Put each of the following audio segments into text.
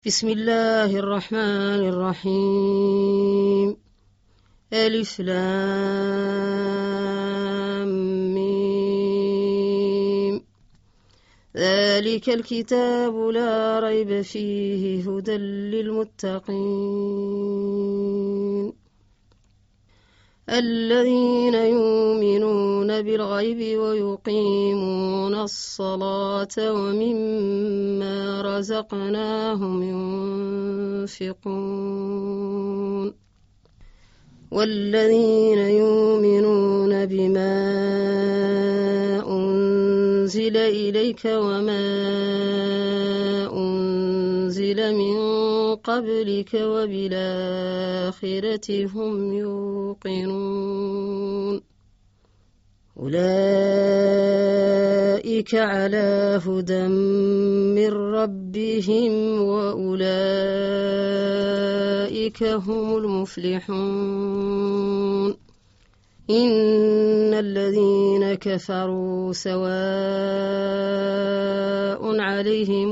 بسم الله الرحمن الرحيم. ألف لام ميم. ذلك الكتاب لا ريب فيه هدى للمتقين الذين يؤمنون بالغيب ويقيمون الصلاة ومما رزقناهم ينفقون والذين يؤمنون بما أنزل إليك وما أنزل من قبلك وبالآخرة هم يوقنون أولئك على هدى من ربهم وأولئك هم المفلحون إن الذين كفروا سواء عليهم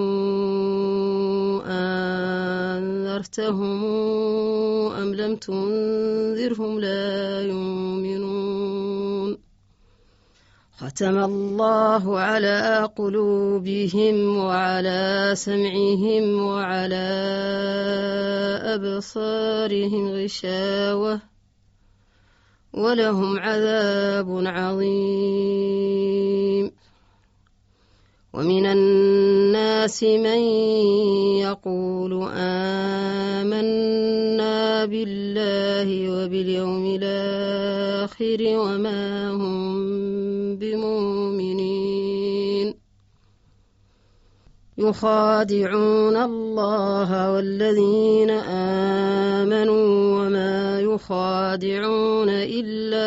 أنذرتهم أم لم تنذرهم لا يؤمنون ختم الله على قلوبهم وعلى سمعهم وعلى أبصارهم غشاوة ولهم عذاب عظيم ومن الناس من يقول آمنا بالله وباليوم الآخر وما هم بمؤمنين يخادعون الله والذين آمنوا وما يخادعون إلا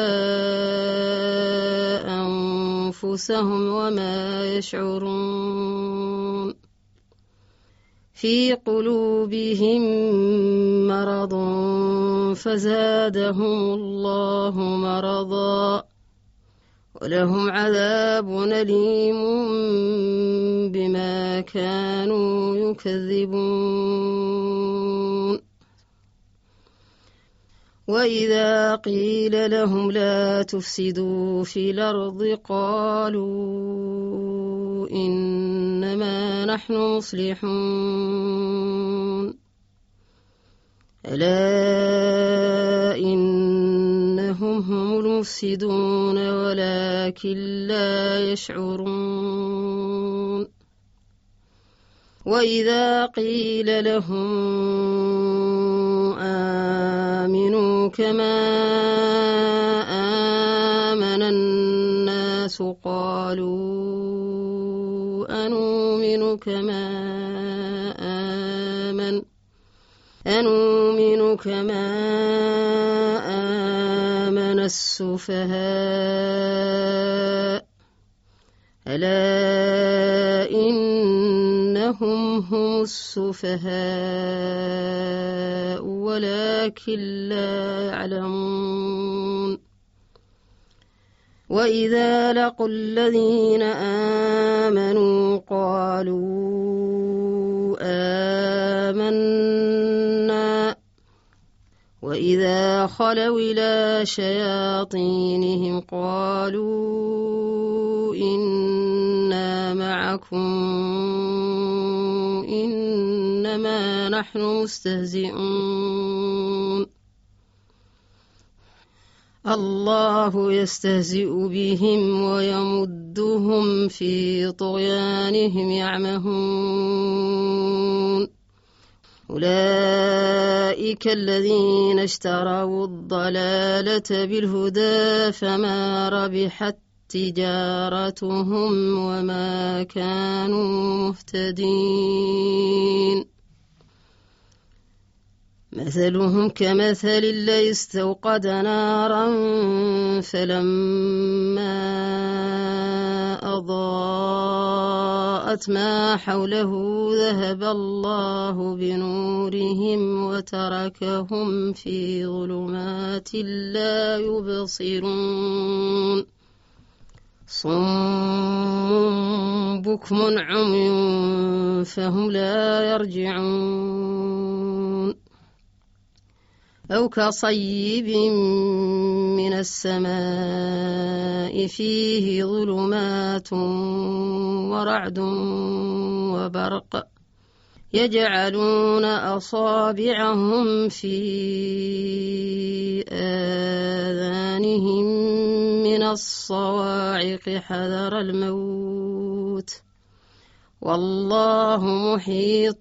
أنفسهم وما يشعرون في قلوبهم مرض فزادهم الله مرضا ولهم عذاب أليم بما كانوا يكذبون وإذا قيل لهم لا تفسدوا في الأرض قالوا إنما نحن مصلحون ألا إنهم هم المفسدون ولكن لا يشعرون وإذا قيل لهم آمنوا كما آمن الناس قالوا أنؤمن كما آمن السفهاء ألا إنهم هم السفهاء ولكن لا يعلمون وإذا لقوا الذين آمنوا قالوا آمنا وإذا خلوا إلى شياطينهم قالوا إنا معكم إنما نحن مستهزئون الله يستهزئ بهم ويمدهم في طغيانهم يعمهون أولئك الذين اشتروا الضلالة بالهدى فما ربحت تجارتهم وما كانوا مهتدين مثلهم كمثل الذي استوقد نارا فلما أضاءت ما حوله ذهب الله بنورهم وتركهم في ظلمات لا يبصرون صم بكم عمي فهم لا يرجعون أو كصيب من السماء فيه ظلمات ورعد وبرق يجعلون أصابعهم في آذانهم من الصواعق حذر الموت والله محيط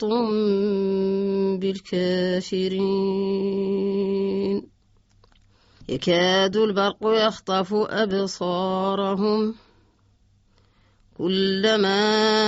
بالكافرين يكاد البرق يخطف أبصارهم كلما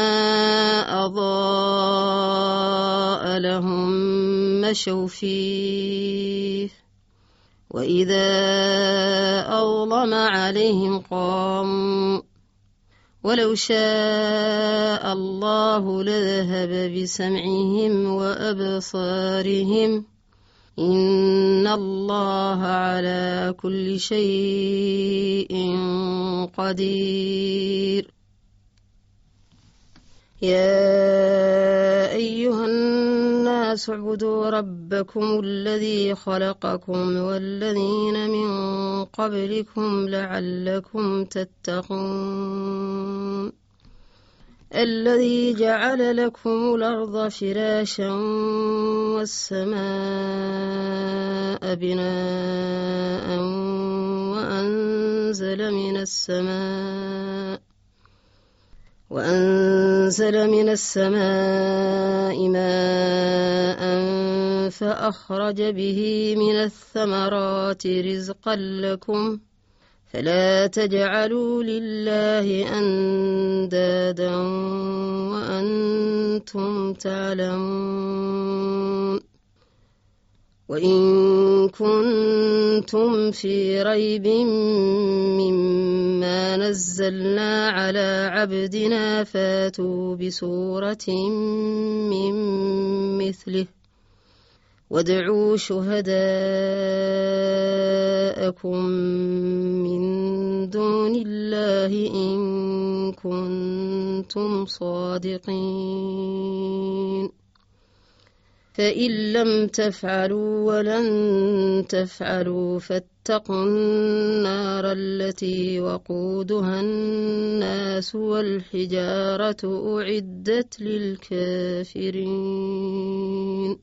أضاء لهم مشوا فيه وإذا أظلم عليهم قاموا ولو شاء الله لذهب بسمعهم وأبصارهم إن الله على كل شيء قدير يا أيها الناس اعبدوا ربكم الذي خلقكم والذين من قبلكم لعلكم تتقون الذي جعل لكم الأرض فراشا والسماء بناء وأنزل من السماء ماء فأخرج به من الثمرات رزقا لكم فلا تجعلوا لله أندادا وأنتم تعلمون وإن كنتم في ريب مما نزلنا على عبدنا فاتوا بسورة من مثله وادعوا شهداءكم من دون الله إن كنتم صادقين فإن لم تفعلوا ولن تفعلوا فاتقوا النار التي وقودها الناس والحجارة أعدت للكافرين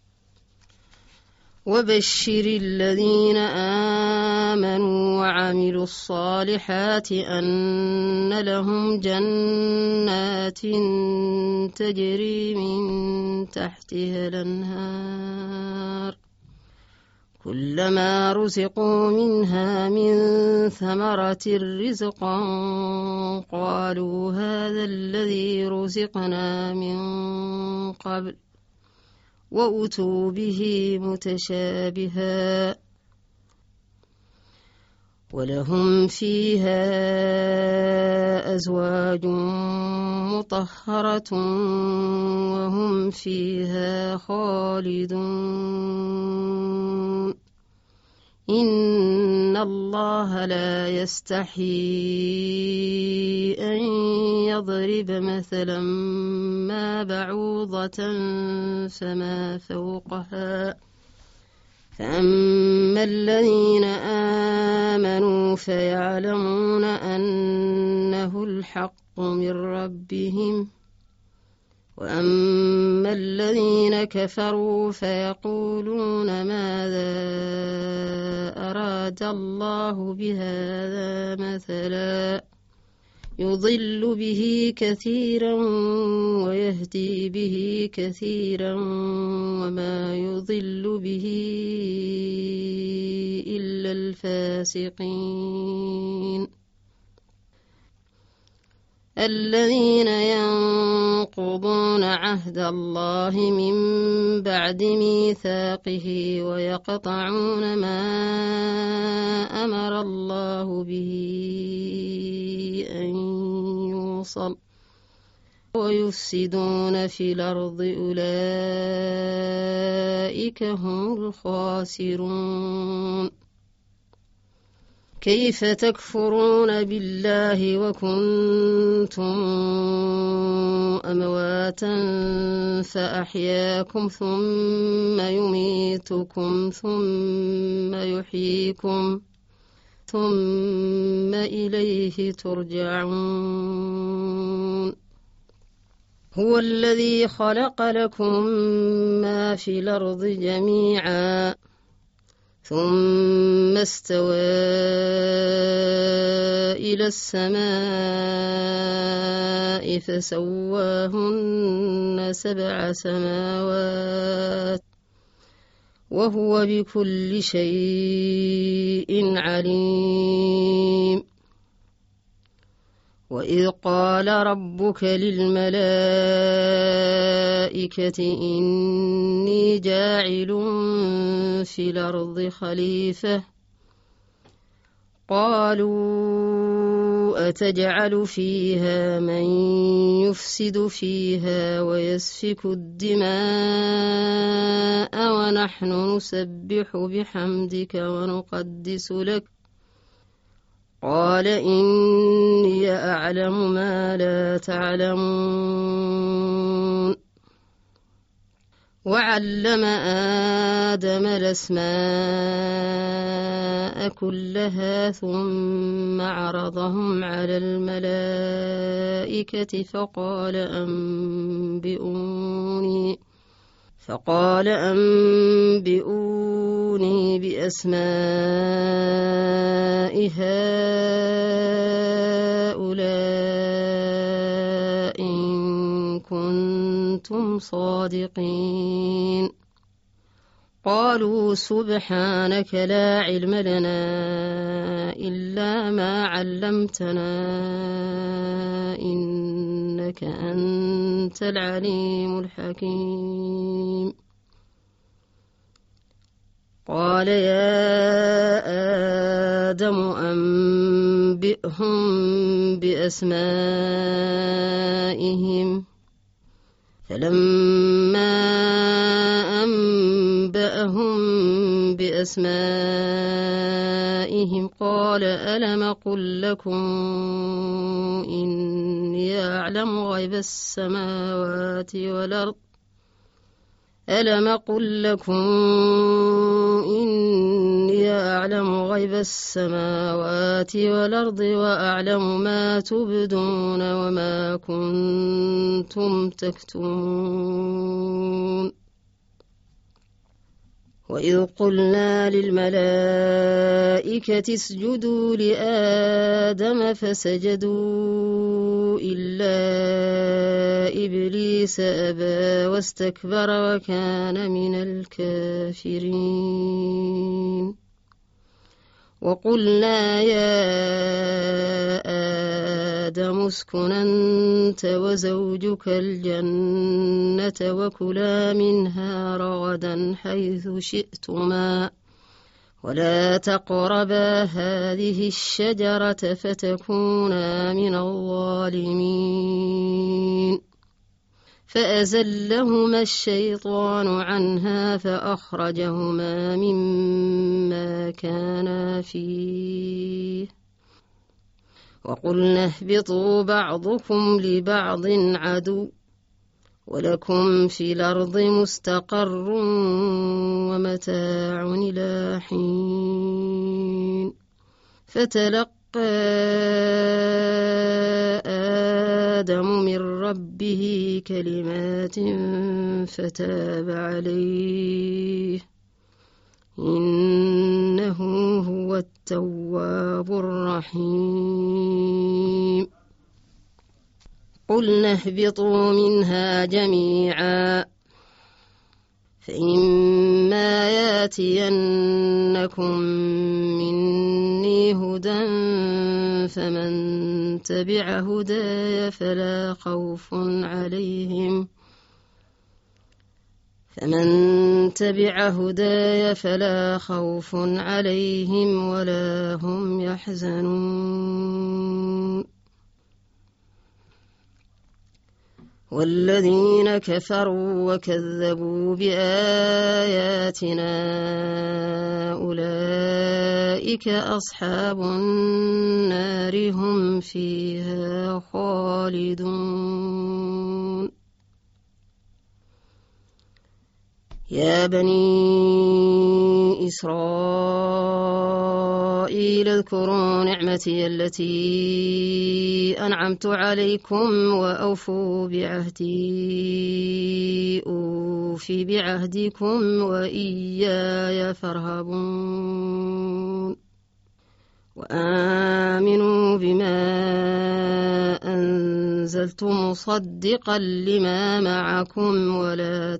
وبشر الذين آمنوا وعملوا الصالحات أن لهم جنات تجري من تحتها الأنهار كلما رزقوا منها من ثمرة رزقا قالوا هذا الذي رزقنا من قبل وأتوا به متشابها ولهم فيها أزواج مطهرة وهم فيها خالدون إن الله لا يستحيي أن يضرب مثلا ما بعوضة فما فوقها فأما الذين آمنوا فيعلمون أنه الحق من ربهم وأما الذين كفروا فيقولون ماذا أراد الله بهذا مثلا يضل به كثيرا ويهدي به كثيرا وما يضل به إلا الفاسقين الذين ينقضون عهد الله من بعد ميثاقه ويقطعون ما أمر الله به أن يوصل ويفسدون في الأرض أولئك هم الخاسرون كيف تكفرون بالله وكنتم أمواتا فأحياكم ثم يميتكم ثم يحييكم ثم إليه ترجعون هو الذي خلق لكم ما في الأرض جميعا ثم استوى إلى السماء فسواهن 7 سماوات وهو بكل شيء عليم وإذ قال ربك للملائكة إني جاعل في الأرض خليفة قالوا أتجعل فيها من يفسد فيها ويسفك الدماء ونحن نسبح بحمدك ونقدس لك قال إني أعلم ما لا تعلمون وعلم آدم الأسماء كلها ثم عرضهم على الملائكة فقال أنبئوني بأسماء هؤلاء إن كنتم صادقين قالوا سبحانك لا علم لنا إلا ما علمتنا إنك أنت العليم الحكيم قال يا آدم أنبئهم بأسمائهم فلما أنبأهم بأسمائهم قال ألم أقل لكم إني أعلم غيب السماوات والأرض ألم أقل لكم إني أعلم غيب السماوات والأرض وأعلم ما تبدون وما كنتم تكتمون وإذ قلنا للملائكة اسجدوا لآدم فسجدوا إلا إبليس أبى واستكبر وكان من الكافرين وقلنا يا آدم اسكن أنت وزوجك الجنة وكلا منها رغدا حيث شئتما ولا تقربا هذه الشجرة فتكونا من الظالمين فأزلهما الشيطان عنها فأخرجهما مما كانا فيه وقلنا اهبطوا بعضكم لبعض عدو ولكم في الأرض مستقر ومتاع إلى حين فتلقى آدم من ربه كلمات فتاب عليه إنه هو التواب الرحيم قلنا اهبطوا منها جميعا فإما ياتينكم مني هدى فمن تبع هداي فلا خوف عليهم ولا هم يحزنون والذين كفروا وكذبوا بآياتنا أولئك أصحاب النار هم فيها خالدون. يا بني إسرائيل اذكروا نعمتي التي أنعمت عليكم وأوفوا بعهدي أوف بعهدكم وإياي فارهبون. وآمنوا بما أنزلت مصدقا لما معكم ولا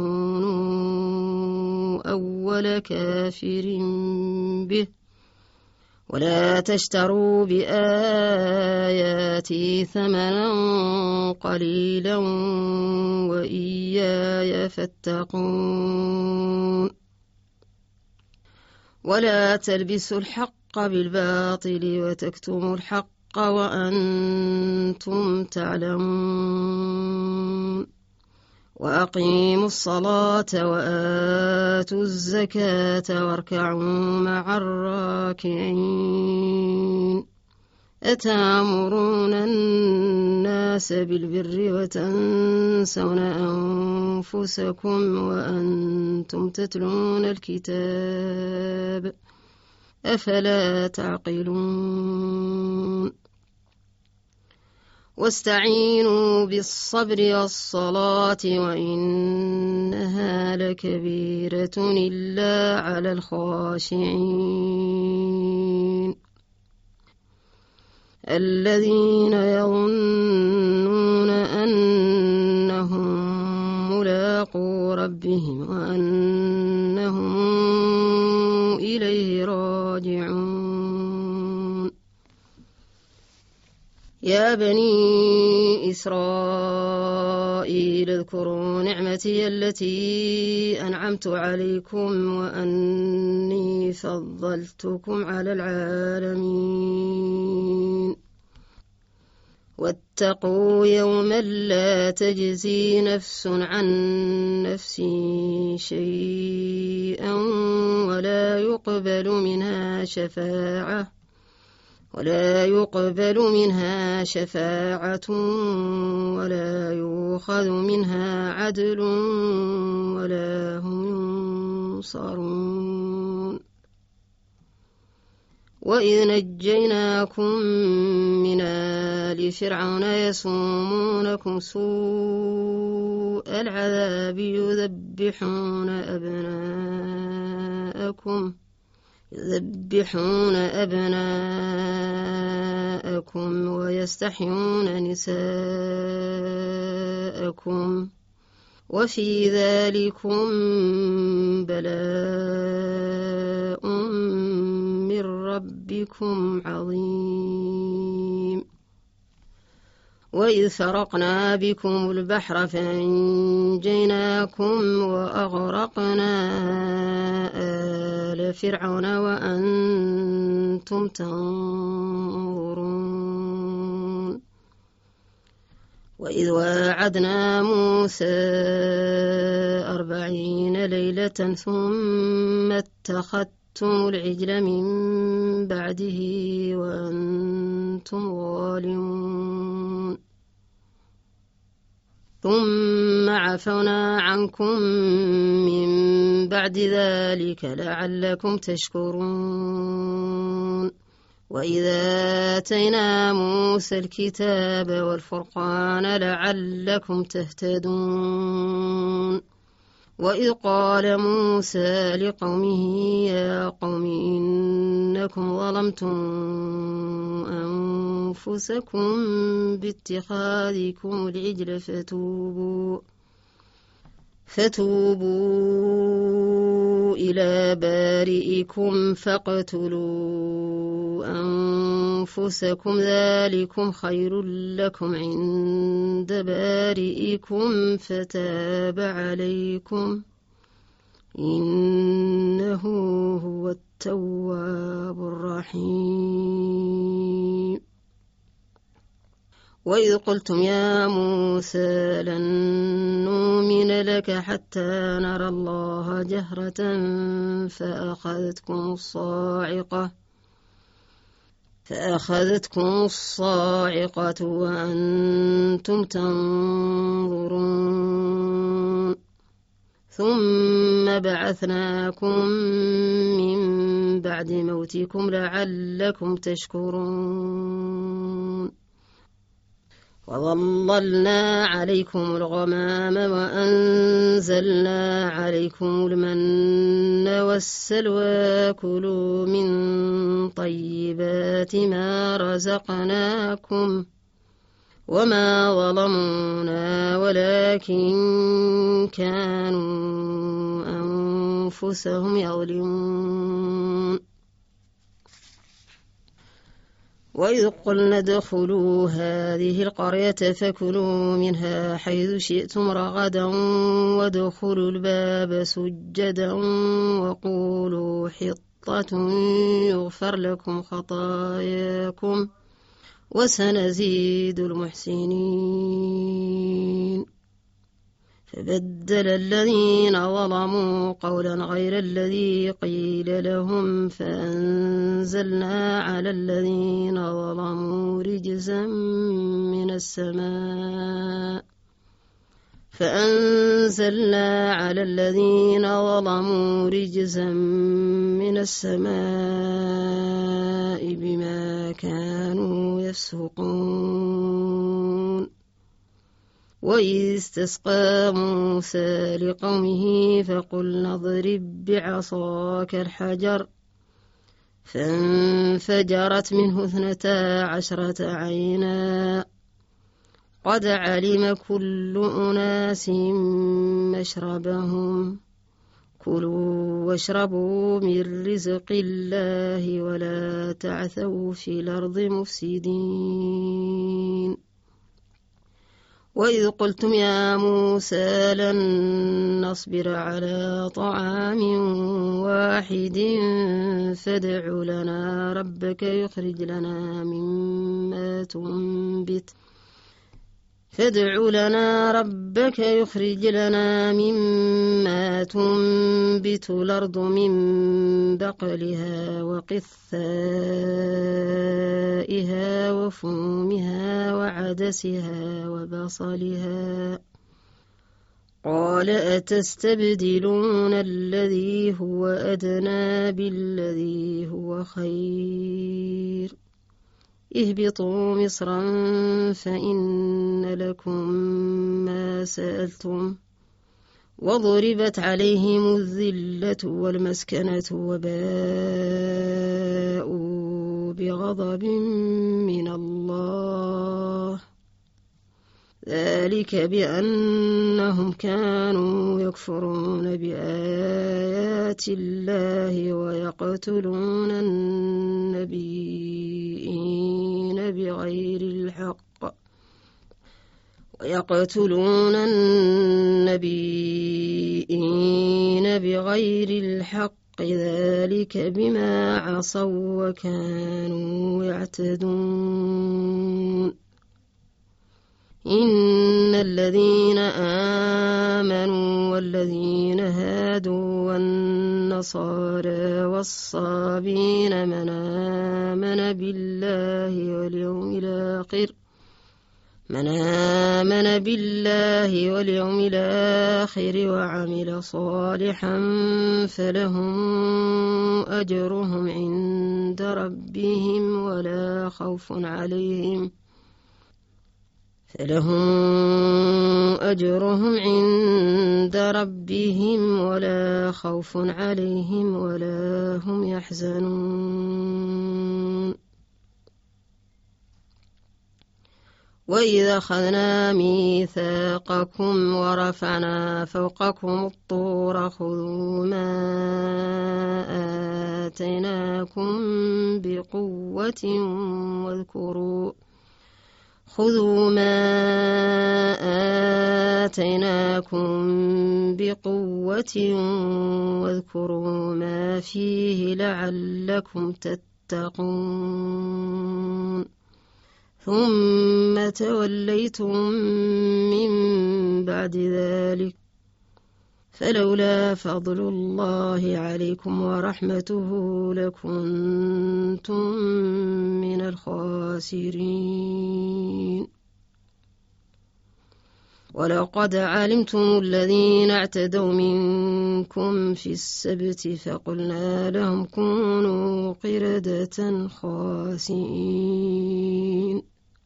تكونوا أول كافر به ولا تشتروا بآياتي ثمنا قليلا وإياي فاتقون. ولا تلبسوا الحق بالباطل وتكتموا الحق وأنتم تعلمون. وأقيموا الصلاة وآتوا الزكاة واركعوا مع الراكعين. أتأمرون الناس بالبر وتنسون أنفسكم وأنتم تتلون الكتاب أفلا تعقلون. واستعينوا بالصبر والصلاة وإنها لكبيرة إلا على الخاشعين الذين يظنون أنهم ملاقو ربهم وأنهم إليه راجعون. يا بني إسرائيل اذكروا نعمتي التي أنعمت عليكم وأني فضلتكم على العالمين. واتقوا يوما لا تجزي نفس عن نفس شيئا ولا يقبل منها شفاعة ولا يؤخذ منها عدل ولا هم ينصرون. وإذ نجيناكم من آل فرعون يسومونكم سوء العذاب يذبحون أبناءكم ويستحيون نساءكم وفي ذلكم بلاء من ربكم عظيم. وإذ فرقنا بكم البحر فأنجيناكم وأغرقنا آل فرعون وأنتم تنظرون. وإذ واعدنا موسى 40 ليلة ثم اتخذتم العجل من بعده وأنتم ظالمون. ثم عفونا عنكم من بعد ذلك لعلكم تشكرون. وإذا آتينا موسى الكتاب والفرقان لعلكم تهتدون. وإذ قال موسى لقومه يا قوم إنكم ظلمتم أنفسكم باتخاذكم العجل فتوبوا إلى بارئكم فاقتلوا أنفسكم ذلكم خير لكم عند بارئكم فتاب عليكم إنه هو التواب الرحيم. وإذ قلتم يا موسى لن نؤمن لك حتى نرى الله جهرة فأخذتكم الصاعقة وأنتم تنظرون ثم بعثناكم من بعد موتكم لعلكم تشكرون وظللنا عليكم الغمام وأنزلنا عليكم المن والسلوى كلوا من طيبات ما رزقناكم وما ظلمونا ولكن كانوا أنفسهم يظلمون وإذ قلنا ادخلوا هذه القرية فكلوا منها حيث شئتم رغدا وادخلوا الباب سجدا وقولوا حطة يغفر لكم خطاياكم وسنزيد المحسنين فبدل الذين ظلموا قولا غير الذي قيل لهم فأنزلنا على الذين ظلموا رجزا من السماء بما كانوا يفسقون وإذ استسقى موسى لقومه فقلنا اضرب بعصاك الحجر فانفجرت منه 12 عينا قد علم كل أناس مشربهم كلوا واشربوا من رزق الله ولا تعثوا في الأرض مفسدين وإذ قلتم يا موسى لن نصبر على طعام واحد فادع لنا ربك يخرج لنا مما تنبت الأرض من بقلها وقثائها وفومها وعدسها وبصلها قال أتستبدلون الذي هو أدنى بالذي هو خير اهبطوا مصرا فإن لكم ما سألتم وضربت عليهم الذلة والمسكنة وباءوا بغضب من الله ذلك بأنهم كانوا يكفرون بآيات الله ويقتلون النبيين بغير الحق ذلك بما عصوا وكانوا يعتدون إن الذين آمنوا والذين هادوا والنصارى والصابين من آمن بالله واليوم الآخر وعمل صالحا فلهم أجرهم عند ربهم ولا خوف عليهم ولا هم يحزنون وإذا أخذنا ميثاقكم ورفعنا فوقكم الطور خذوا ما آتيناكم بقوة واذكروا ما فيه لعلكم تتقون ثم توليتم من بعد ذلك فلولا فضل الله عليكم ورحمته لكنتم من الخاسرين. ولقد علمتم الذين اعتدوا منكم في السبت فقلنا لهم كونوا قردة خاسئين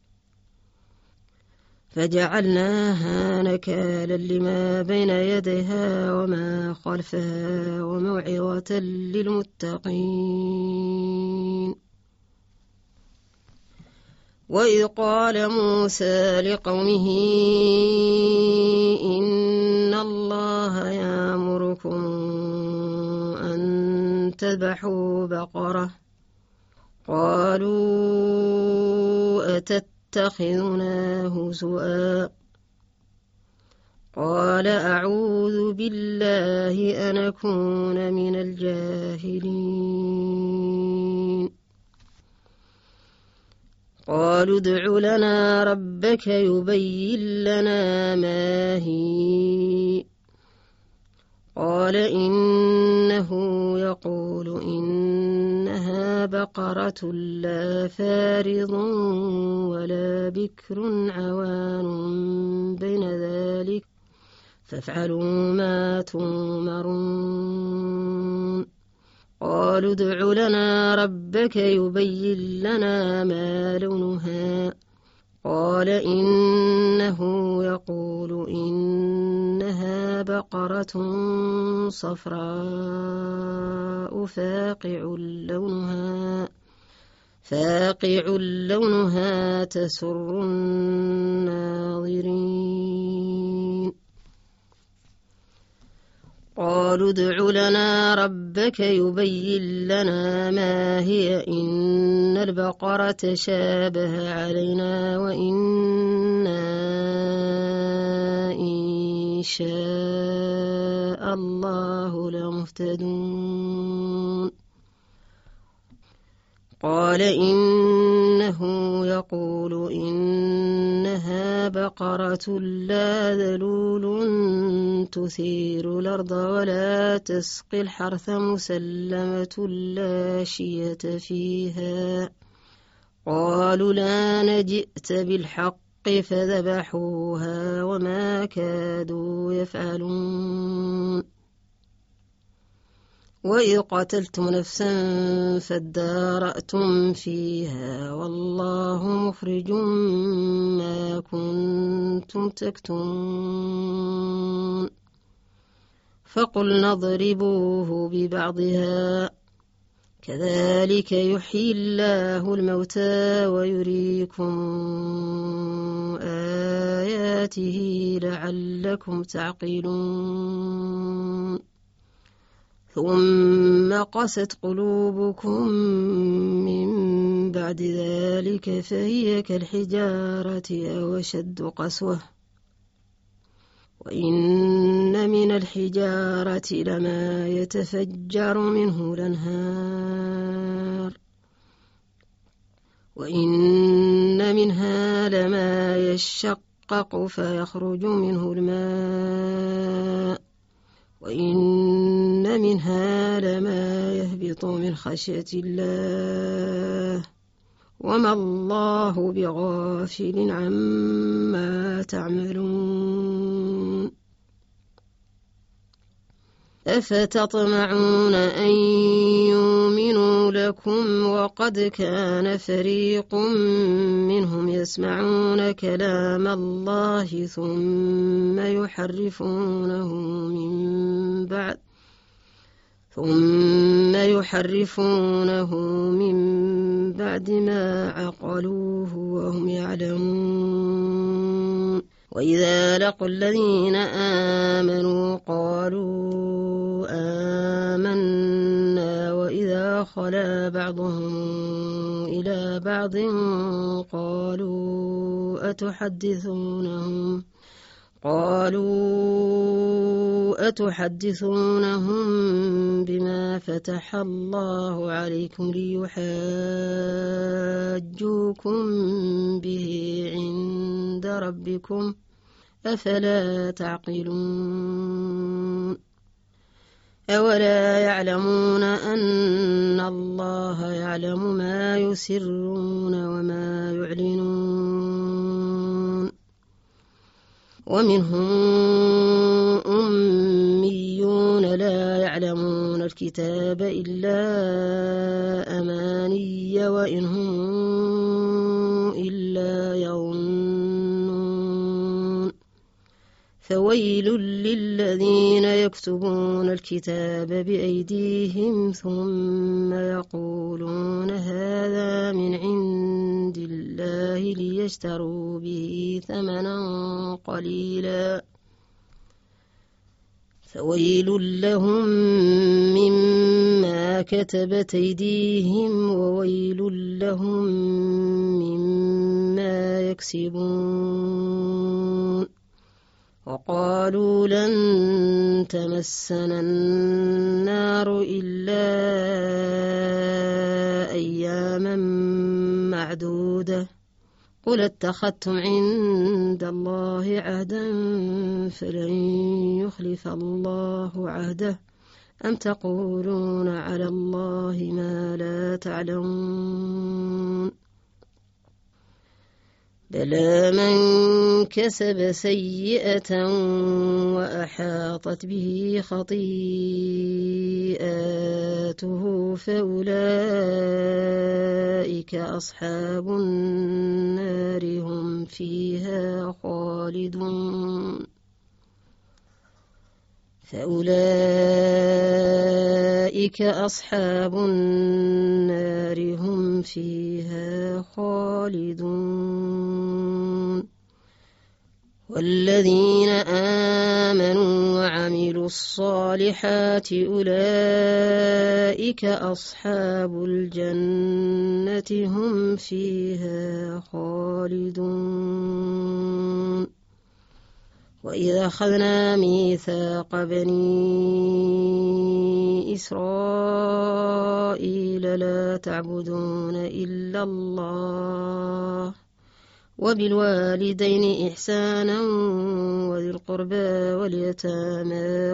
فجعلناها نكالا لما بين يديها وما خلفها وموعظة للمتقين. وإذ قال موسى لقومه إن الله يأمركم أن تذبحوا بقرة قالوا أتتخذنا هزؤا قال أعوذ بالله أن أكون من الجاهلين. قالوا ادع لنا ربك يبين لنا ما هي قال إنه يقول إنها بقرة لا فارض ولا بكر عوان بين ذلك فافعلوا ما تؤمرون. قالوا ادع لنا ربك يبين لنا ما لونها قال إنه يقول إنها بقرة صفراء فاقع لونها تسر الناظرين. قالوا ادع لنا ربك يبين لنا ما هي إن البقرة شابه علينا وإنا إن شاء الله لمهتدون. قال إنه يقول إنها بقرة لا ذلول تثير الأرض ولا تسقي الحرث مسلمة لا شية فيها. قالوا لا جئت بالحق فذبحوها وما كادوا يفعلون. وإذ قتلتم نفسا فادارأتم فيها والله مخرج ما كنتم تكتمون. فقلنا اضربوه ببعضها كذلك يحيي الله الموتى ويريكم آياته لعلكم تعقلون. ثم قست قلوبكم من بعد ذلك فهي كالحجارة أو أشد قسوة وإن من الحجارة لما يتفجر منه الأنهار وإن منها لما يشقق فيخرج منه الماء وإن منها لما يهبط من خشية الله وما الله بغافل عما تعملون. أفتطمعون أن يؤمنوا لكم وقد كان فريق منهم يسمعون كلام الله ثم يحرفونه من بعد ما عقلوه وهم يعلمون. وإذا لقوا الذين آمنوا قالوا آمنا وإذا خلا بعضهم إلى بعض قالوا أتحدثونهم بما فتح الله عليكم ليحاجوكم به عند ربكم أفلا تعقلون أولا يعلمون أن الله يعلم ما يسرون وما يعلنون ومنهم أميون لا يعلمون الكتاب إلا أماني وإن هم إلا يظنون فويل للذين يكتبون الكتاب بأيديهم ثم يقولون هذا من عند الله ليشتروا به ثمنا قليلا فويل لهم مما كتبت أيديهم وويل لهم مما يكسبون وقالوا لن تمسنا النار إلا أياما معدودة قل اتخذتم عند الله عهدا فلن يخلف الله عهده أم تقولون على الله ما لا تعلمون بلى من كسب سيئة وأحاطت به خطيئاته فأولئك أصحاب النار هم فيها خالدون فأولئك أصحاب النار هم فيها خالدون والذين آمنوا وعملوا الصالحات أولئك أصحاب الجنة هم فيها خالدون وإذا أخذنا ميثاق بني إسرائيل لا تعبدون إلا الله وبالوالدين إحسانا وذي القربى واليتامى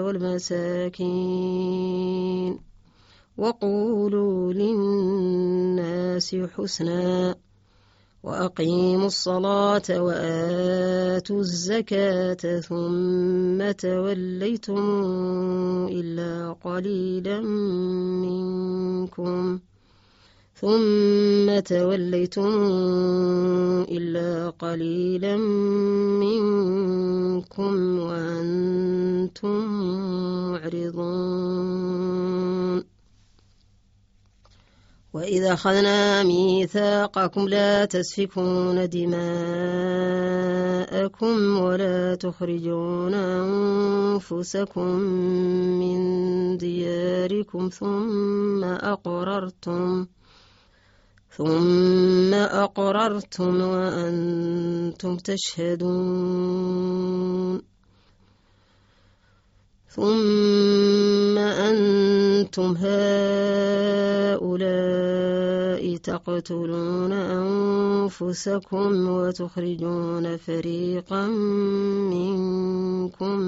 والمساكين وقولوا للناس حسنا وأقيموا الصلاة وآتوا الزكاة ثم توليتم إلا قليلا منكم وأنتم معرضون وإذا أخذنا ميثاقكم لا تسفكون دماءكم ولا تخرجون أنفسكم من دياركم ثم أقررتم وأنتم تشهدون ثم أنتم هؤلاء تقتلون أنفسكم وتخرجون فريقا منكم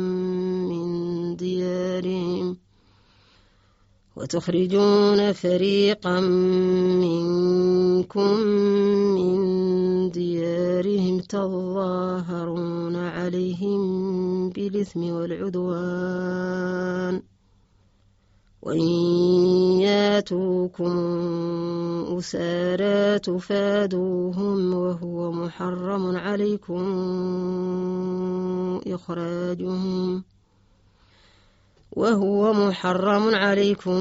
من ديارهم تظاهرون عليهم بالإثم والعدوان وإن ياتوكم أسارى تفادوهم وهو محرم عليكم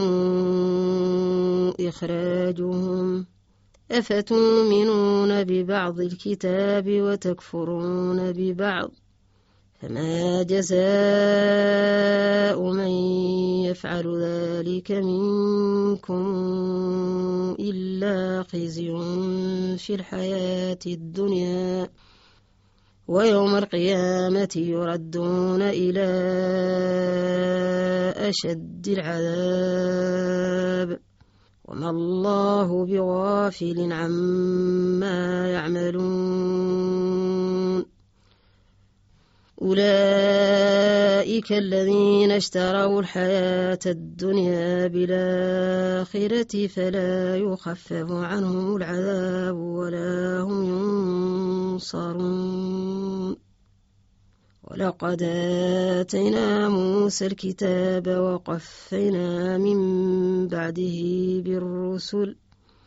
إخراجهم أفتؤمنون ببعض الكتاب وتكفرون ببعض فما جزاء من يفعل ذلك منكم إلا خزي في الحياة الدنيا ويوم القيامة يردون إلى أشد العذاب وما الله بغافل عما يعملون. أولئك الذين اشتروا الحياة الدنيا بالآخرة فلا يخفف عنهم العذاب ولا هم ينصرون. ولقد آتينا موسى الكتاب وقفينا من بعده بالرسل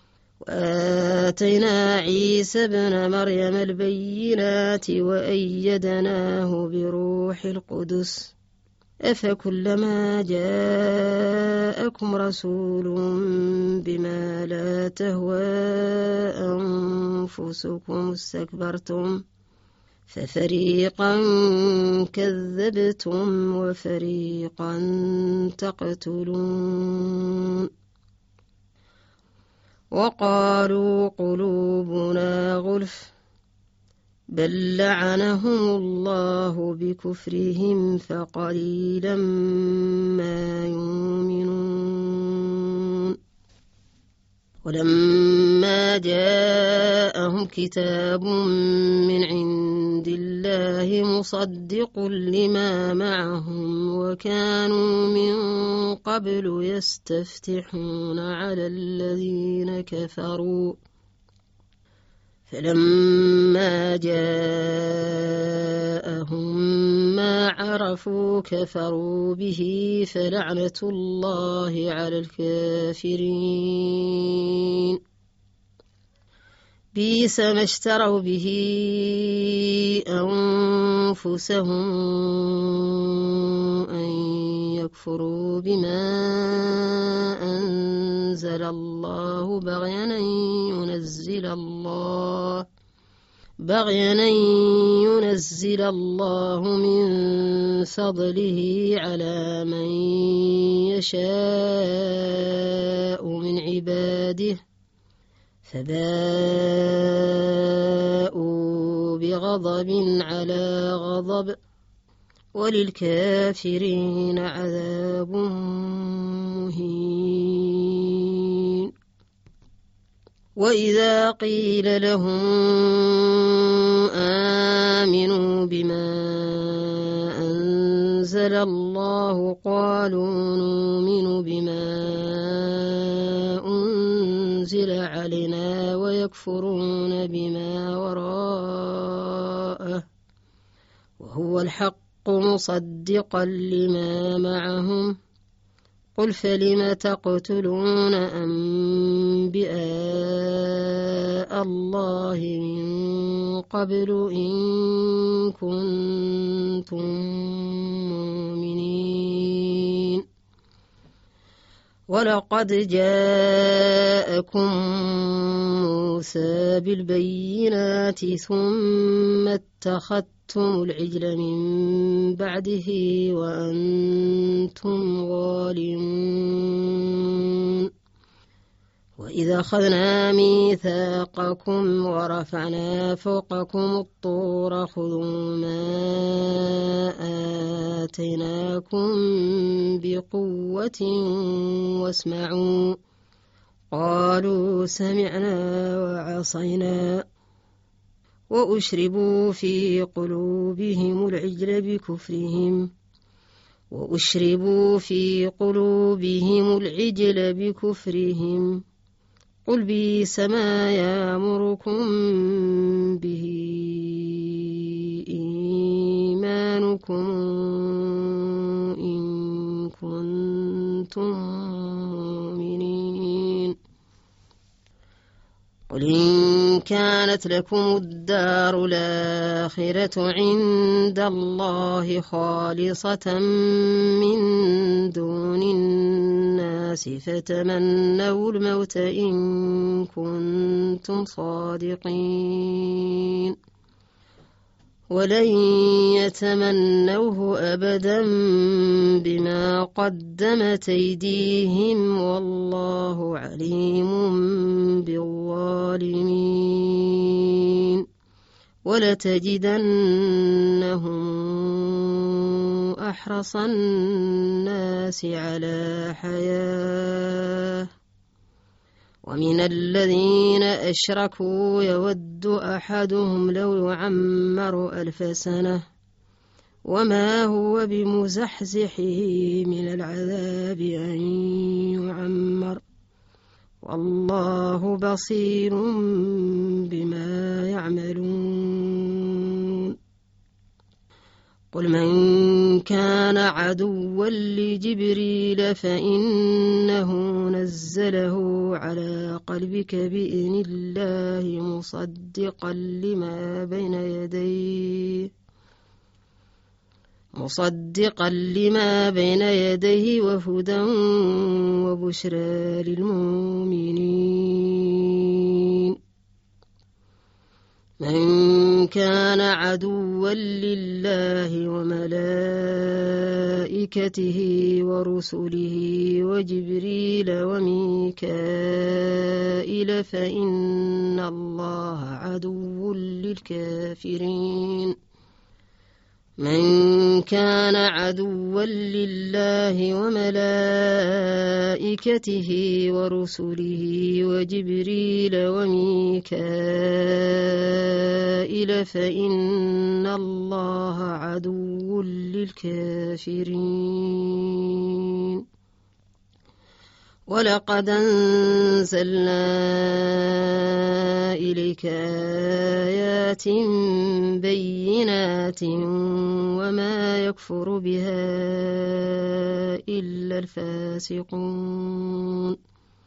وآتينا عيسى ابن مريم البينات وأيدناه بروح القدس أفكلما جاءكم رسول بما لا تهوى أنفسكم استكبرتم ففريقا كذبتم وفريقا تقتلون. وقالوا قلوبنا غلف بل لعنهم الله بكفرهم فقليلا ما يؤمنون. ولما جاءهم كتاب من عند الله مصدق لما معهم وكانوا من قبل يستفتحون على الذين كفروا فلما جاءهم ما عرفوا كفروا به فلعنة الله على الكافرين. بئس ما اشتروا به أنفسهم أن يكفروا بما أنزل الله بغيا أن ينزل الله من فضله على من يشاء من عباده فباءوا بغضب على غضب وللكافرين عذاب مهين. وإذا قيل لهم آمنوا بما أنزل الله قالوا نؤمن بما أنزل علينا ويكفرون بما وراءه وهو الحق مصدقا لما معهم قل فلم تقتلون أنبياء الله من قبل إن كنتم مؤمنين. ولقد جاءكم موسى بالبينات ثم اتخذتم العجل من بعده وأنتم ظالمون. وإذا أخذنا ميثاقكم ورفعنا فوقكم الطور خذوا ما آتيناكم بقوة واسمعوا قالوا سمعنا وعصينا وأشربوا في قلوبهم العجل بكفرهم قل بئس ما يأمركم به إيمانكم إن كنتم مؤمنين. قل إن كانت لكم الدار الآخرة عند الله خالصة من دون الناس فتمنوا الموت إن كنتم صادقين ولن يتمنوه أبدا بما قدمت أيديهم والله عليم بالظالمين. ولتجدنهم أحرص الناس على حياة ومن الذين أشركوا يود أحدهم لو يعمر 1000 سنة وما هو بمزحزحه من العذاب أن يعمر والله بصير بما يعملون قل من كان عدوا لجبريل فإنه نزله على قلبك بإذن الله مصدقا لما بين يديه وهدى وبشرى للمؤمنين من كان عدوا لله وملائكته ورسله وجبريل وميكائيل فإن الله عدو للكافرين من كان عدوا لله وملائكته ورسله وجبريل وميكائيل فإن الله عدو للكافرين ولقد أنزلنا إليك آيات بينات وما يكفر بها إلا الفاسقون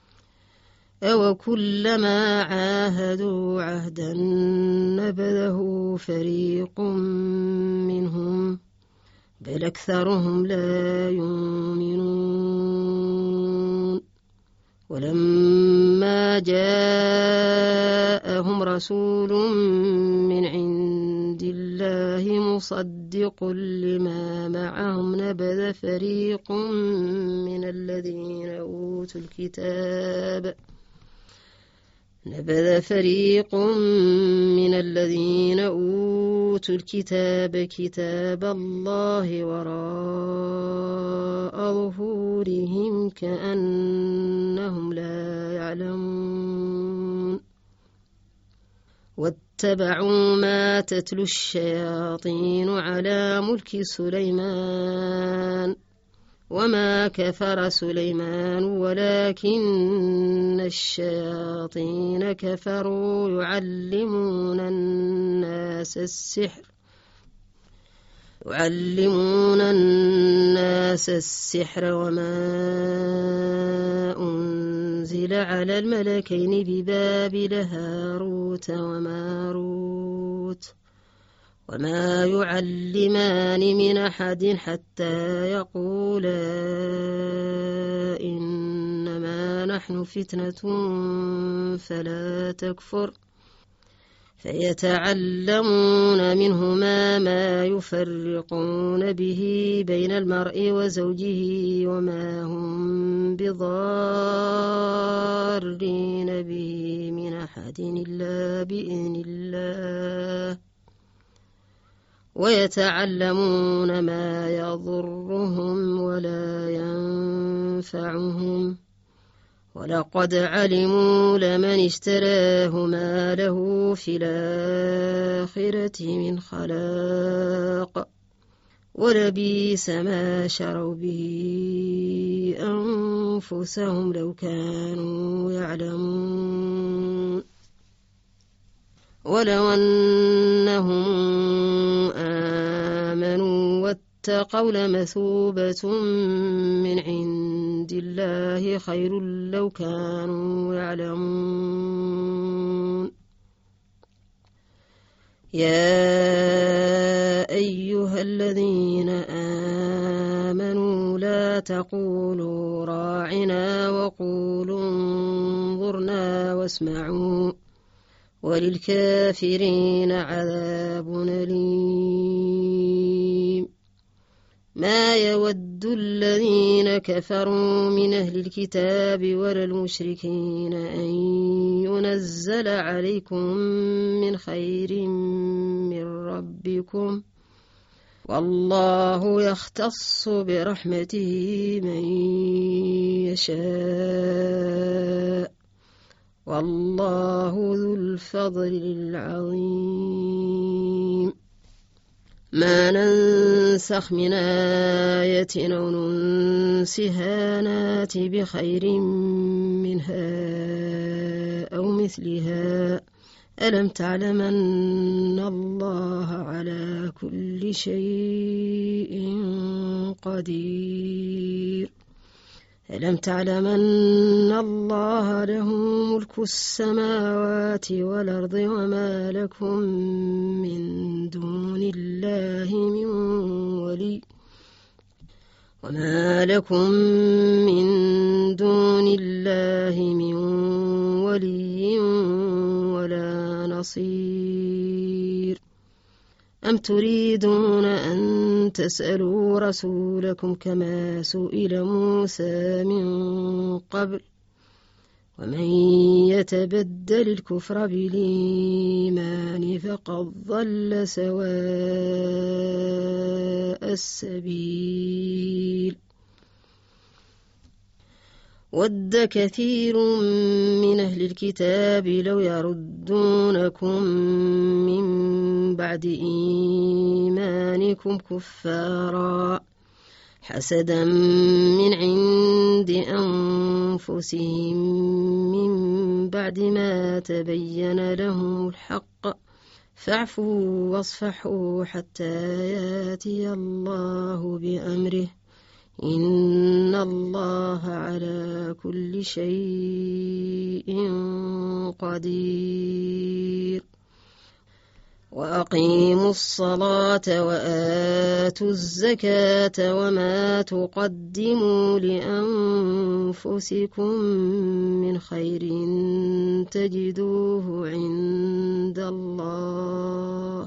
أوكلما عاهدوا عهدا نبذه فريق منهم بل أكثرهم لا يؤمنون ولما جاءهم رسول من عند الله مصدق لما معهم نبذ فريق من الذين أوتوا الكتاب كتاب الله وراء ظهورهم كأنهم لا يعلمون واتبعوا ما تتلو الشياطين على ملك سليمان وما كفر سليمان ولكن الشياطين كفروا يعلمون الناس السحر وما أنزل على الملكين ببابل هاروت وماروت وما يعلمان من أحد حتى يقولا إنما نحن فتنة فلا تكفر فيتعلمون منهما ما يفرقون به بين المرء وزوجه وما هم بضارين به من أحد إلا بإذن الله ويتعلمون ما يضرهم ولا ينفعهم ولقد علموا لمن اشتراه ما له في الآخرة من خلاق ولبئس ما شروا به أنفسهم لو كانوا يعلمون ولو أنهم آمنوا واتقوا لمثوبة من عند الله خير لو كانوا يعلمون يا أيها الذين آمنوا لا تقولوا راعنا وقولوا انظرنا واسمعوا وللكافرين عذاب أليم ما يود يود الذين كفروا من أهل الكتاب ولا المشركين أن ينزل عليكم من خير من ربكم والله يختص برحمته من يشاء والله ذو الفضل العظيم ما ننسخ من آية أو ننسها نات بخير منها أو مثلها ألم تعلم أن الله على كل شيء قدير ألم تعلم أن الله له ملك السماوات والأرض وما لكم من دون الله من ولي ولا نصير أم تريدون أن تسألوا رسولكم كما سئل موسى من قبل ومن يتبدل الكفر بالإيمان فقد ضل سواء السبيل ود كثير من أهل الكتاب لو يردونكم من بعد إيمانكم كفارا حسدا من عند أنفسهم من بعد ما تبين لهم الحق فاعفوا واصفحوا حتى يأتي الله بأمره إن الله على كل شيء قدير وأقيموا الصلاة وآتوا الزكاة وما تقدموا لأنفسكم من خير تجدوه عند الله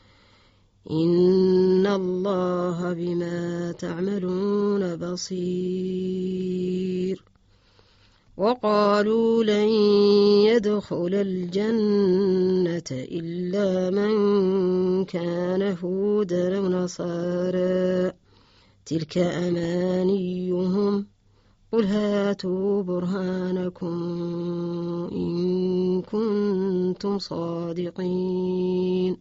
إن الله بما تعملون بصير وقالوا لن يدخل الجنة إلا من كان هودا أو نصارى تلك أمانيهم قل هاتوا برهانكم إن كنتم صادقين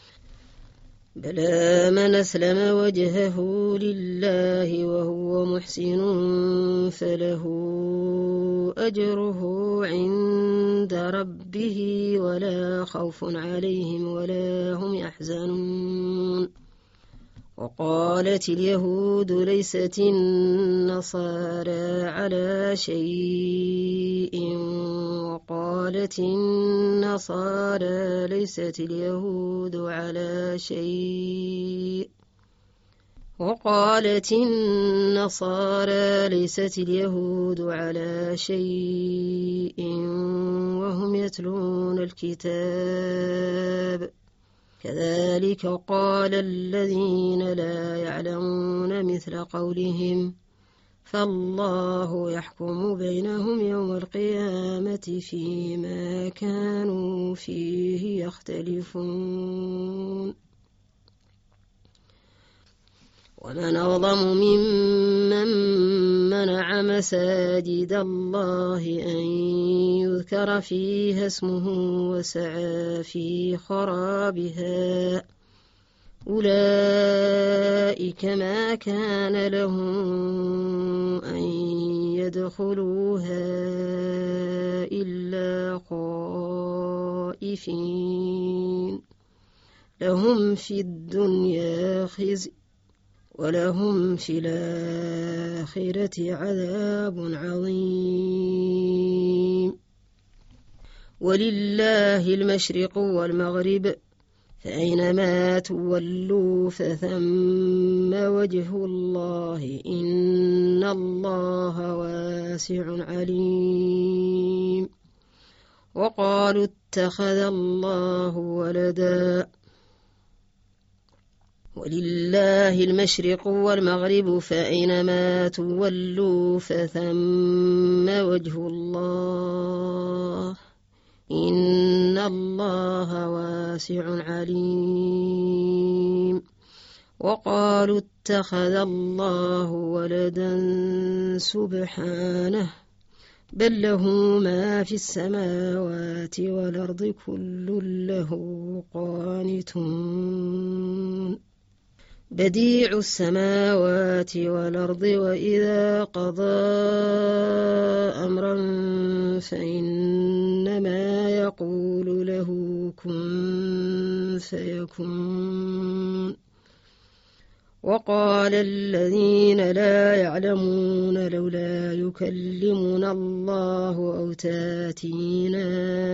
بلى من أسلم وجهه لله وهو محسن فله أجره عند ربه ولا خوف عليهم ولا هم يحزنون وقالت اليهود ليست النصارى على شيء وقالت النصارى ليست اليهود على شيء وقالت النصارى ليست اليهود على شيء وهم يتلون الكتاب كذلك قال الذين لا يعلمون مثل قولهم فالله يحكم بينهم يوم القيامة فيما كانوا فيه يختلفون ومن أظلم ممن منع مساجد الله أن يذكر فيها اسمه وسعى في خرابها أولئك ما كان لهم أن يدخلوها إلا خائفين لهم في الدنيا خزي ولهم في الآخرة عذاب عظيم ولله المشرق والمغرب فأينما تولوا فثم وجه الله إن الله واسع عليم وقالوا اتخذ الله ولدا ولله المشرق والمغرب فأينما تولوا فثم وجه الله إن الله واسع عليم. وقالوا اتخذ الله ولدا سبحانه بل له ما في السماوات والأرض كل له قانتون بديع السماوات والأرض وإذا قضى أمرا فإنما يقول له كن فيكون. وقال الذين لا يعلمون لولا يكلمنا الله أو تاتينا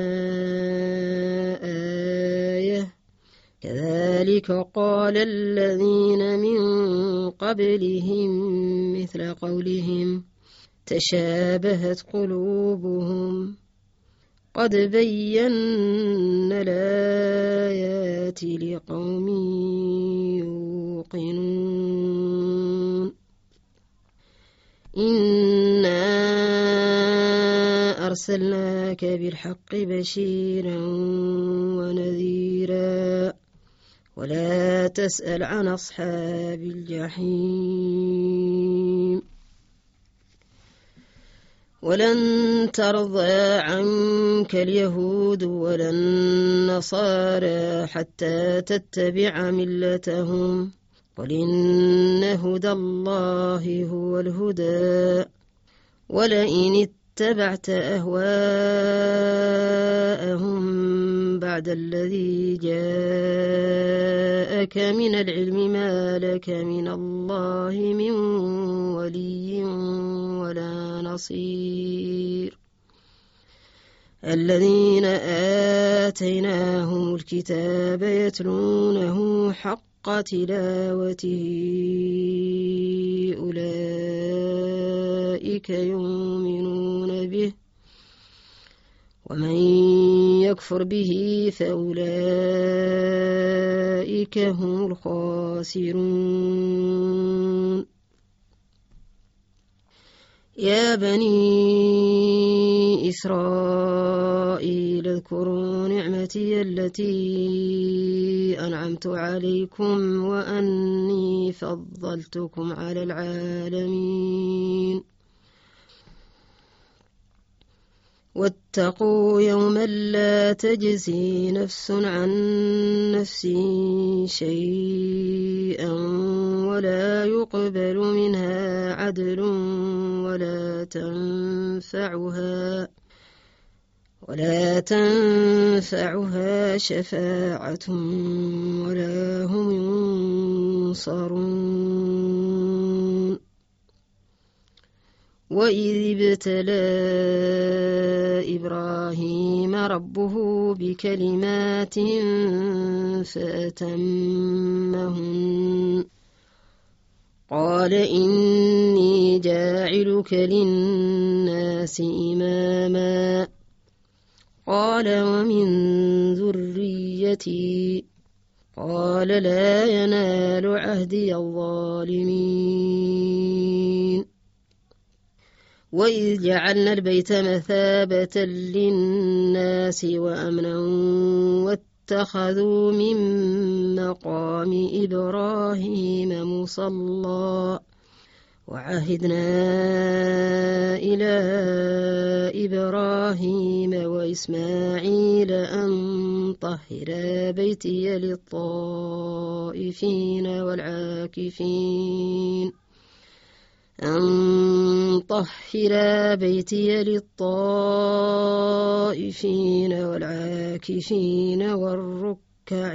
آية كذلك قال الذين من قبلهم مثل قولهم تشابهت قلوبهم قد بينا الآيات لقوم يوقنون. إنا أرسلناك بالحق بشيرا ونذيرا ولا تسأل عن أصحاب الجحيم. ولن ترضى عنك اليهود ولا النصارى حتى تتبع ملتهم قل إن هدى الله هو الهدى ولئن اتبعت أهواءهم بعد الذي جاءك من العلم ما لك من الله من ولي ولا نصير. الذين آتيناهم الكتاب يتلونه حق تلاوته أولئك يؤمنون به ومن يكفر به فأولئك هم الخاسرون. يا بني إسرائيل اذكروا نعمتي التي أنعمت عليكم وأني فضلتكم على العالمين. واتقوا يوما لا تجزي نفس عن نفس شيئا ولا يقبل منها عدل ولا تنفعها شفاعة ولا هم ينصرون. وإذ ابتلى إبراهيم ربه بكلمات فأتمهن قال إني جاعلك للناس إماما قال ومن ذريتي قال لا ينال عهدي الظالمين. وإذ جعلنا البيت مثابة للناس وأمنا واتخذوا من مقام إبراهيم مصلى وعهدنا إلى إبراهيم وإسماعيل أن طهر بيتي للطائفين والعاكفين والركع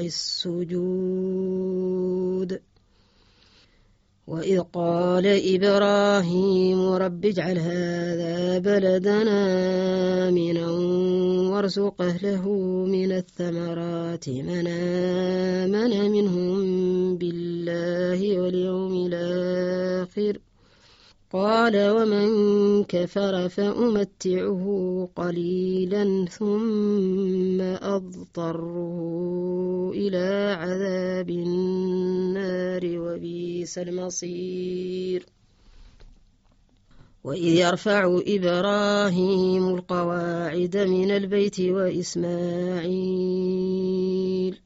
السجود. وإذ قال إبراهيم رب اجعل هذا بلدنا آمنا وارزق أهله من الثمرات من آمن منهم بالله واليوم الآخر قال ومن كفر فأمتعه قليلا ثم أضطره إلى عذاب النار وبئس المصير وإذ يرفع إبراهيم القواعد من البيت وإسماعيل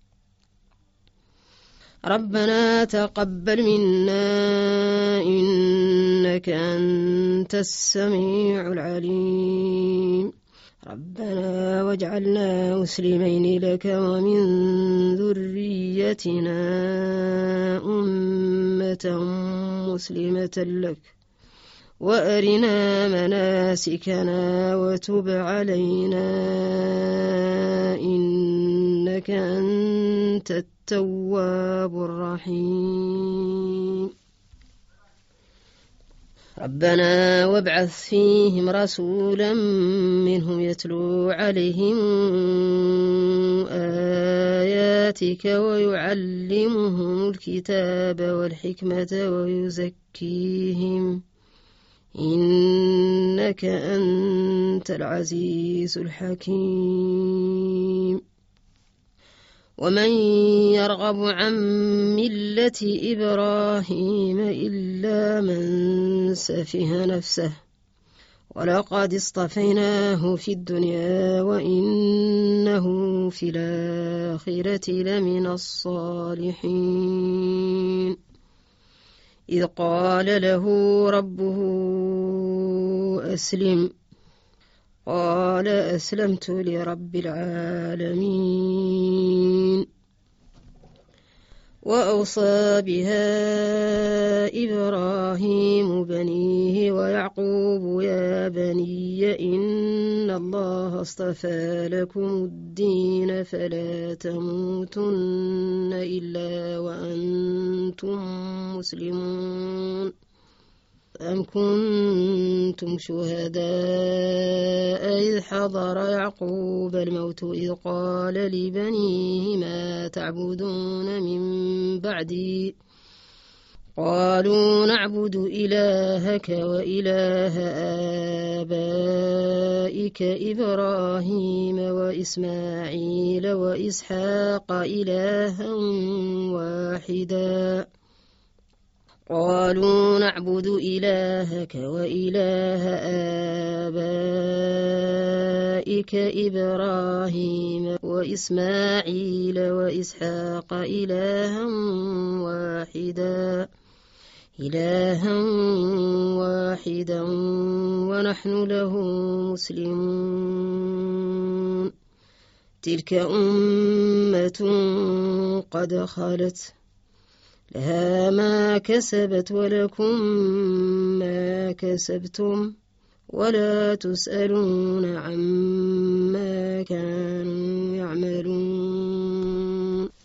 ربنا تقبل منا إنك أنت السميع العليم ربنا واجعلنا مسلمين لك ومن ذريتنا أمة مسلمة لك وأرنا مناسكنا وتب علينا إنك أنت التواب الرحيم ربنا وابعث فيهم رسولا منهم يتلو عليهم آياتك ويعلمهم الكتاب والحكمة ويزكيهم إنك أنت العزيز الحكيم ومن يرغب عن ملة إبراهيم إلا من سفه نفسه ولقد اصطفيناه في الدنيا وإنه في الآخرة لمن الصالحين إذ قال له ربه أسلم قال أسلمت لرب العالمين وأوصى بها إبراهيم بنيه ويعقوب يا بني إن الله اصطفى لكم الدين فلا تموتن إلا وأنتم مسلمون أم كنتم شهداء إذ حضر يعقوب الموت إذ قال لبنيه ما تعبدون من بعدي قالوا نعبد إلهك وإله آبائك إبراهيم وإسماعيل وإسحاق إلها واحدا قالوا نعبد إلهك وإله آبائك إبراهيم وإسماعيل وإسحاق إلها واحدا ونحن له مسلمون تلك أمة قد خلت لها ما كسبت ولكم ما كسبتم ولا تسألون عما كانوا يعملون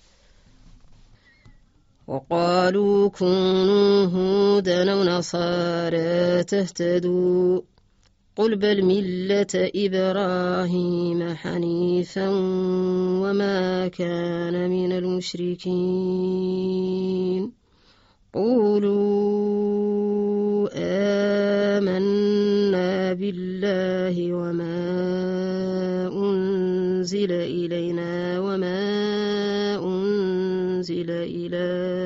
وقالوا كونوا هودا أو نصارى تهتدوا قل بل ملة إبراهيم حنيفا وما كان من المشركين قولوا آمنا بالله وما أنزل إلينا وما أنزل إلى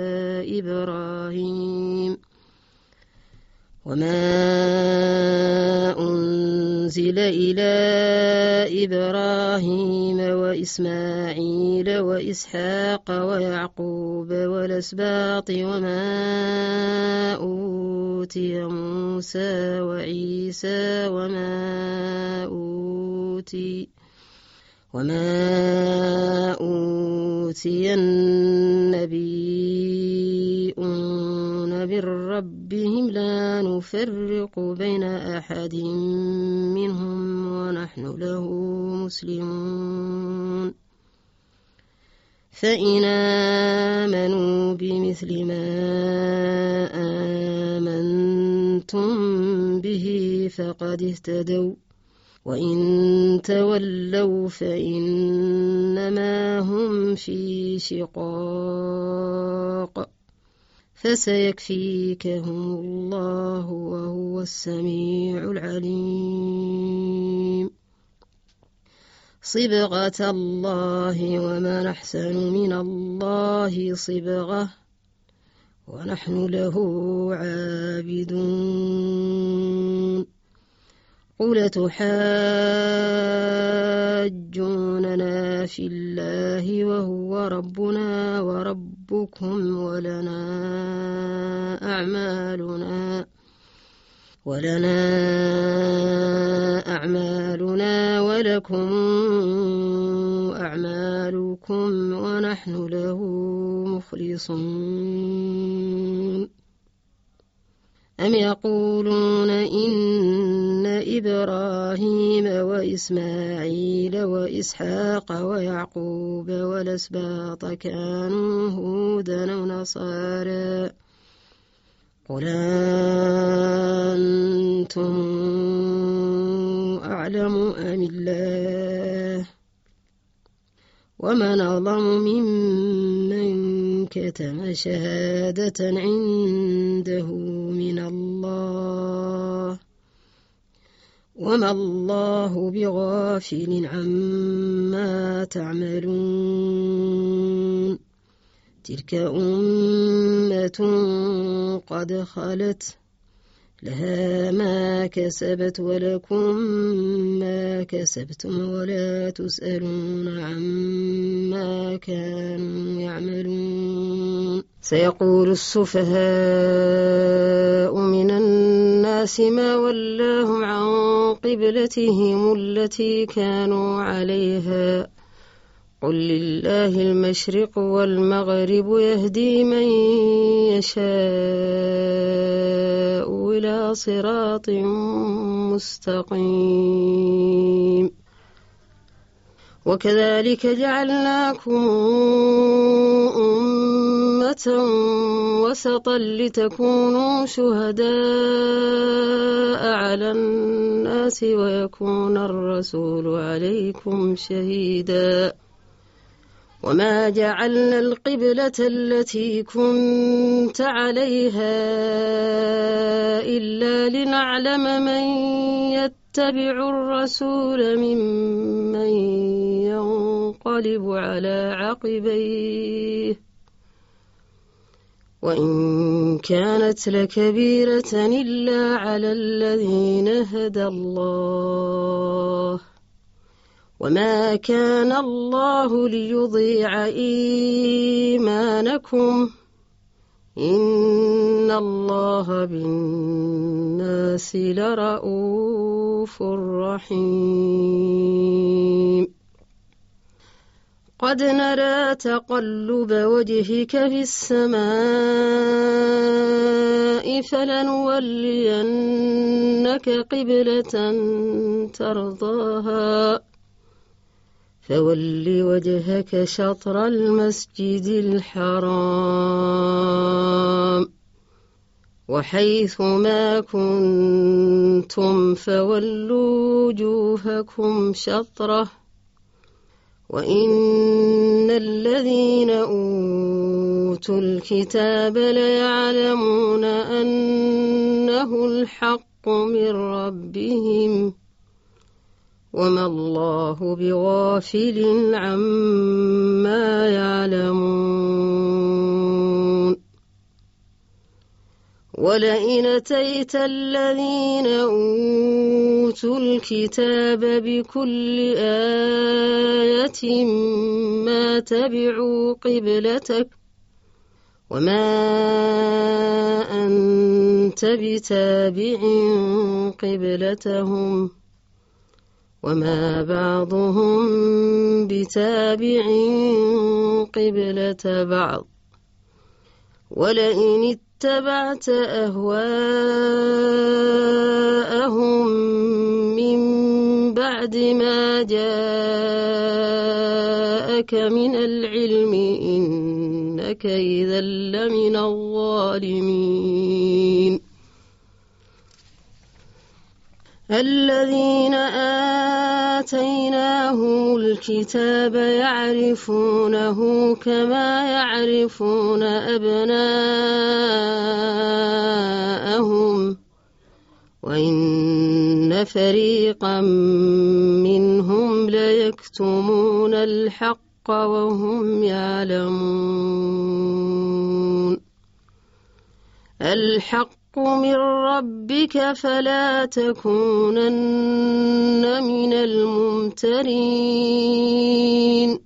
إبراهيم وإسماعيل وإسحاق ويعقوب والأسباط وما أوتي موسى وعيسى وما أوتي النبيون من ربهم لا نفرق بين أحد منهم ونحن له مسلمون فإن آمنوا بمثل ما آمنتم به فقد اهتدوا وإن تولوا فإنما هم في شقاق فسيكفيكهم الله وهو السميع العليم. صبغة الله ومن أحسن من الله صبغة ونحن له عابدون. قل تحاجوننا في الله وهو ربنا وربكم ولنا أعمالنا ولكم أعمالكم ونحن له مخلصون. أم يقولون إن إبراهيم وإسماعيل وإسحاق ويعقوب والأسباط كانوا هودا أو نصارى قل أنتم أعلم أم الله ومن أظلم ممن كتم شهادة عنده من الله وما الله بغافل عما تعملون. تلك أمة قد خلت لها ما كسبت ولكم ما كسبتم ولا تسألون عما كانوا يعملون. سيقول السفهاء من الناس ما ولاهم عن قبلتهم التي كانوا عليها قل لله المشرق والمغرب يهدي من يشاء إلى صراط مستقيم. وكذلك جعلناكم أمة وسطا لتكونوا شهداء على الناس ويكون الرسول عليكم شهيدا. وما جعلنا القبلة التي كنت عليها إلا لنعلم من يتبع الرسول ممن ينقلب على عقبيه وإن كانت لكبيرة إلا على الذين هدى الله وما كان الله ليضيع إيمانكم إن الله بالناس لرءوف رحيم. قد نرى تقلب وجهك في السماء فلنولينك قبلة ترضاها فول وجهك شطر المسجد الحرام وحيث ما كنتم فولوا وجوهكم شطره وإن الذين أوتوا الكتاب ليعلمون أنه الحق من ربهم وما الله بغافل عما يعلمون. ولئن أتيت الذين أوتوا الكتاب بكل آية ما تبعوا قبلتك وما أنت بتابع قبلتهم وما بعضهم بتابع قبلة بعض ولئن اتبعت أهواءهم من بعد ما جاءك من العلم إنك إذا لمن الظالمين. الذين آتيناهم الكتاب يعرفونه كما يعرفون أبناءهم وإن فريقا منهم ليكتمون الحق وهم يعلمون. الحق من ربك فلا تكونن من الممترين.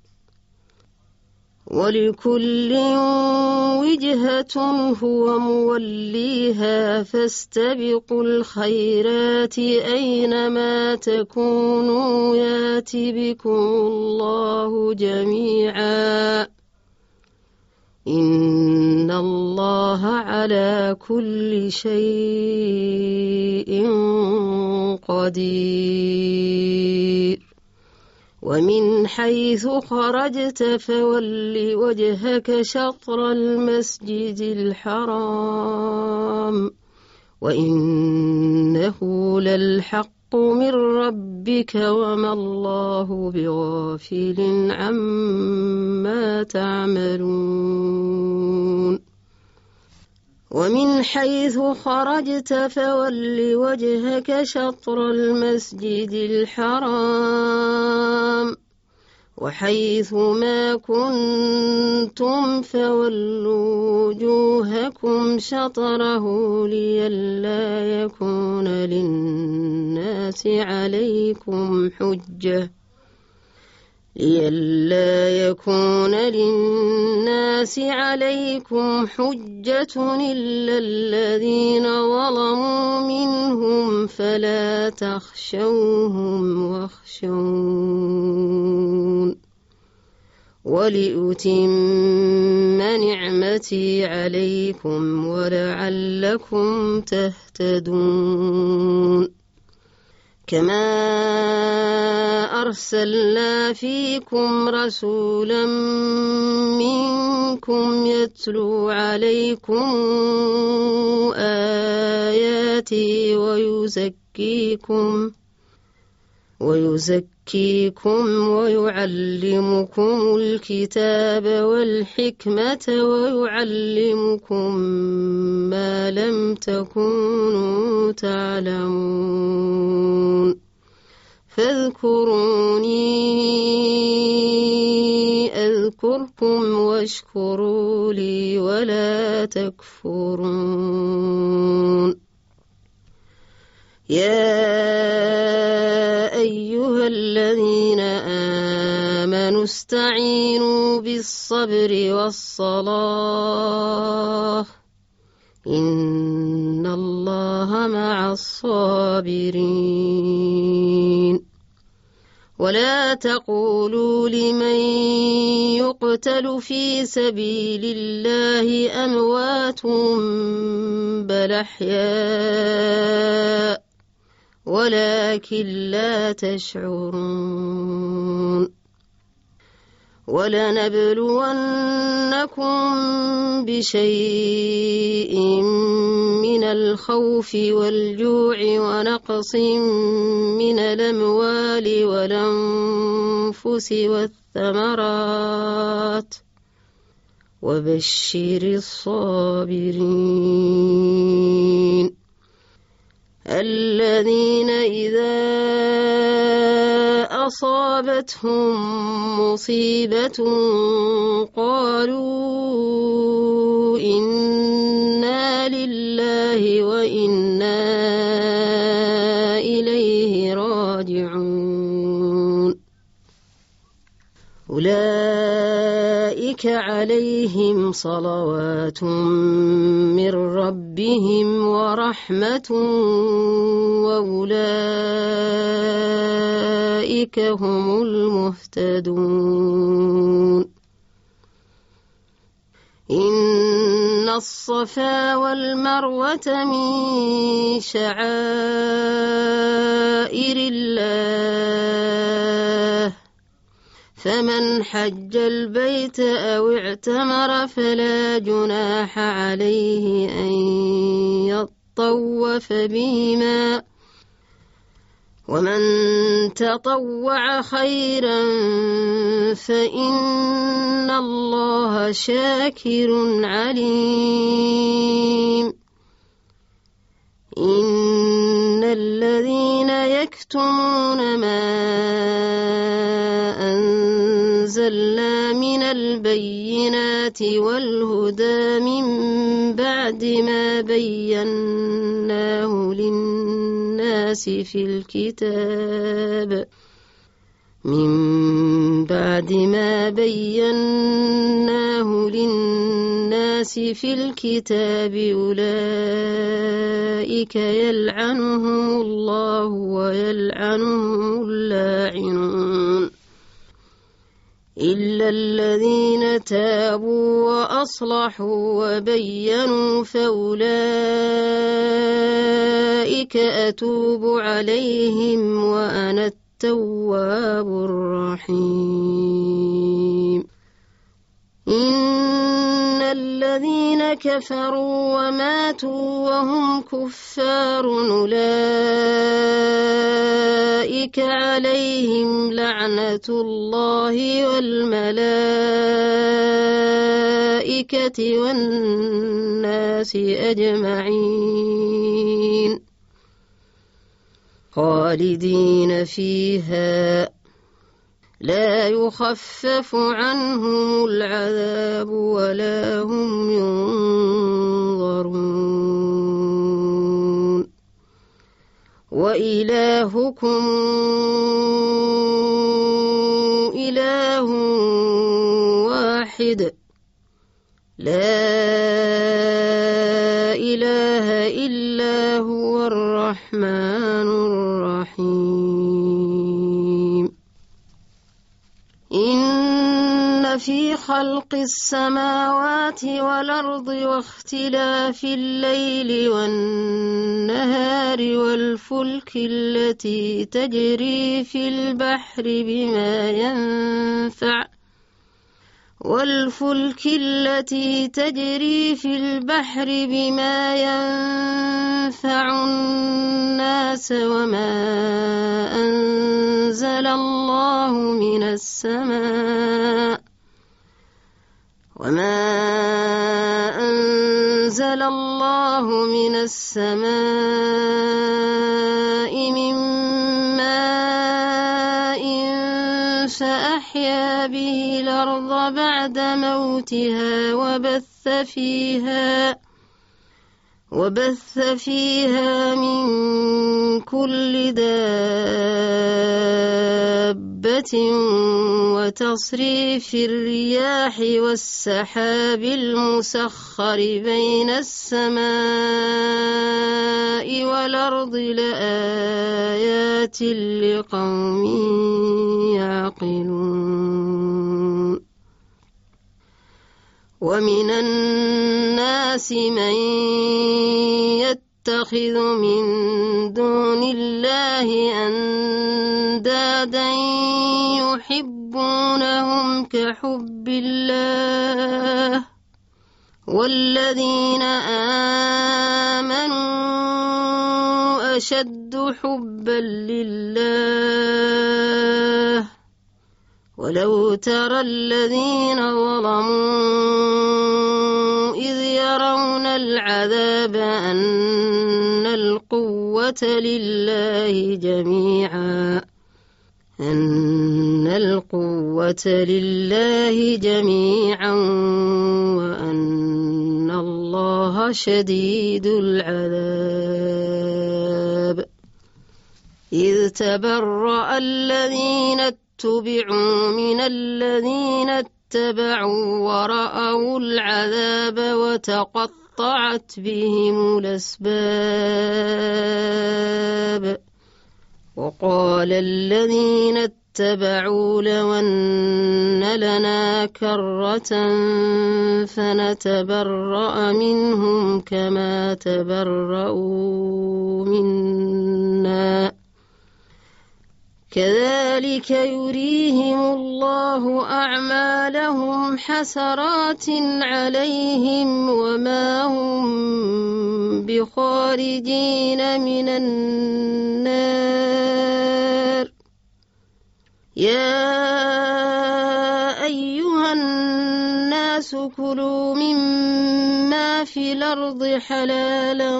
ولكل وجهة هو موليها فاستبقوا الخيرات أينما تكونوا يات بكم الله جميعا إن الله على كل شيء قدير. ومن حيث خرجت فول وجهك شطر المسجد الحرام وإنه للحق من ربك وما الله بغافل عما تعملون. ومن حيث خرجت فول وجهك شطر المسجد الحرام وحيث ما كنتم فولوا وجوهكم شطره لئلا يكون للناس عليكم حجة إلا الذين ظلموا منهم فلا تخشوهم واخشون ولأتم نعمتي عليكم ولعلكم تهتدون. كما أرسلنا فيكم رسولا منكم يتلو عليكم آياتي ويزكيكم ويعلمكم الكتاب والحكمة ويعلمكم ما لم تكونوا تعلمون. فاذكروني أذكركم واشكروا لي ولا تكفرون. يا أيها الذين آمنوا استعينوا بالصبر والصلاة إن الله مع الصابرين. ولا تقولوا لمن يقتل في سبيل الله أموات بل أحياء ولكن لا تشعرون. ولنبلونكم بشيء من الخوف والجوع ونقص من الأموال والأنفس والثمرات وبشر الصابرين الذين إذا أصابتهم مصيبة قالوا إنا لله وإنا إليه راجعون. أولئك عليهم صلوات من ربهم ورحمة وأولئك هم المهتدون. إن الصفا والمروة من شعائر الله فمن حج البيت أو اعتمر فلا جناح عليه أن يطوف بهما ومن تطوع خيرا فإن الله شاكر عليم إن الذين يكتمون ما أنزلنا من البينات والهدى من بعد ما بيناه للناس في الكتاب أولئك يلعنهم الله ويلعنهم اللاعنون إلا الذين تابوا وأصلحوا وبينوا فأولئك أتوب عليهم وأنا التواب الرحيم إن الذين كفروا وماتوا وهم كفار أولئك عليهم لعنة الله والملائكة والناس أجمعين خالدين فيها لا يخفف عنهم العذاب ولا هم ينظرون وإلهكم إله واحد لا إله إلا هو الرحمن الرحيم إن في خلق السماوات والأرض واختلاف الليل والنهار والفلك التي تجري في البحر بما ينفع الناس وما أنزل الله من السماء من ماء فأحيا به الأرض بعد موتها وبث فيها من كل دابة وتصريف الرياح والسحاب المسخر بين السماء والأرض لآيات لقوم يعقلون ومن الناس من يتخذ من دون الله أندادا يحبونهم كحب الله والذين آمنوا أشد حبا لله ولو ترى الذين ظلموا إذ يرون العذاب أن القوة لله جميعا وأن الله شديد العذاب إذ تبرأ الذين اتبعوا من الذين اتبعوا ورأوا العذاب وتقطعت بهم الأسباب وقال الذين اتبعوا لو أن لنا كرة فنتبرأ منهم كما تبرأوا منا كذلك يريهم الله أعمالهم حسرات عليهم وما هم بخارجين من النار يا أيها الناس كلوا مما في الأرض حلالا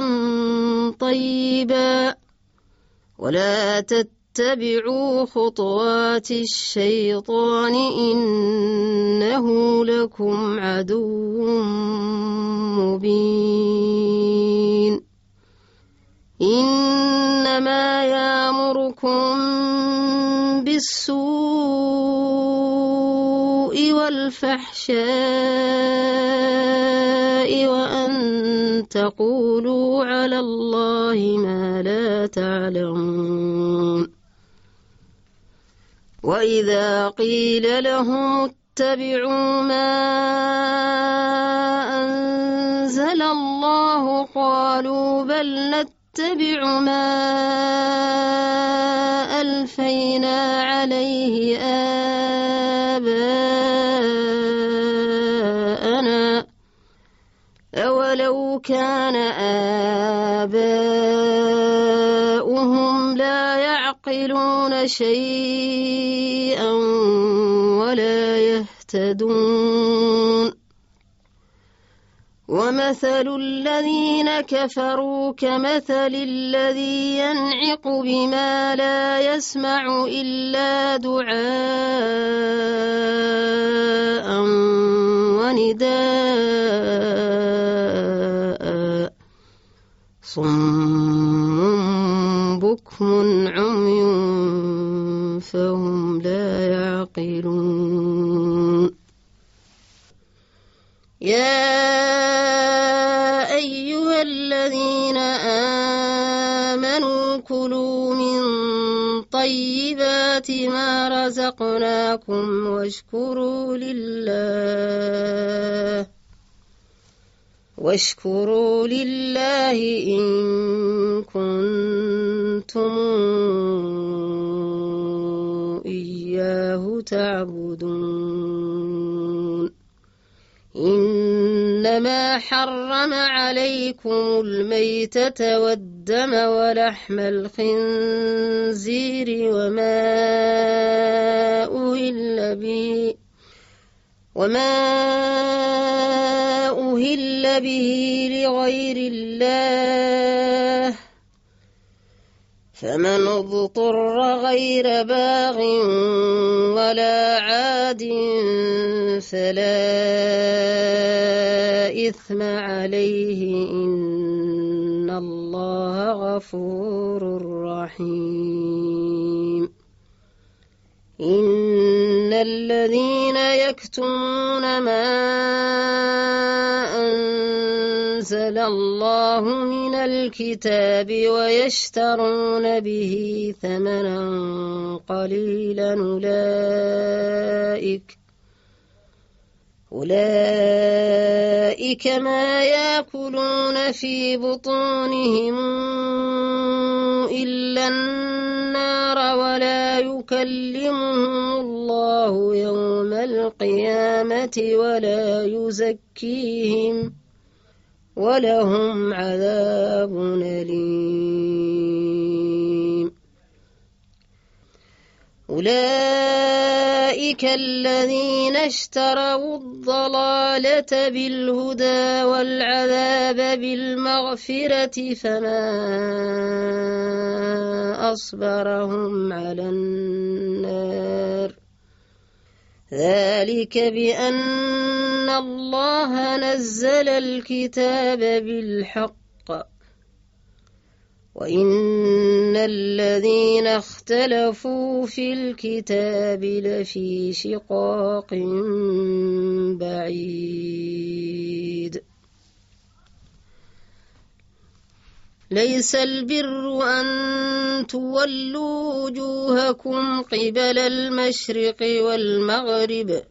طيبا ولا تتبعوا خطوات الشيطان إنه لكم عدو مبين إنما يأمركم بالسوء والفحشاء وأن تقولوا على الله ما لا تعلمون وإذا قيل لهم اتبعوا ما أنزل الله قالوا بل نتبع ما ألفينا عليه آباءنا أولو كان آباؤهم لا يعقلون شيئا ولا يهتدون ومثل الذين كفروا كمثل الذي ينعق بما لا يسمع إلا دعاء ونداء صم بكم عمي فهم لا يعقلون يا أيها الذين آمنوا كلوا من طيبات ما رزقناكم واشكروا لله إن كنتم إياه تعبدون إنما حرم عليكم الميتة والدم ولحم الخنزير وما أهل به لغير الله فمن اضطر غير باغ ولا عاد فلا إثم عليه إن الله غفور رحيم إن الذين يكتمون ما أنزل الله من الكتاب ويشترون به ثمنا قليلا أولئك ما يأكلون في بطونهم إلا النار ولا يكلمهم الله يوم القيامة ولا يزكيهم ولهم عذاب أليم أولئك الذين اشتروا الضلالة بالهدى والعذاب بالمغفرة فما أصبرهم على النار ذلك بأن الله نزل الكتاب بالحق وإن الذين اختلفوا في الكتاب لفي شقاق بعيد ليس البر أن تولوا وجوهكم قبل المشرق والمغرب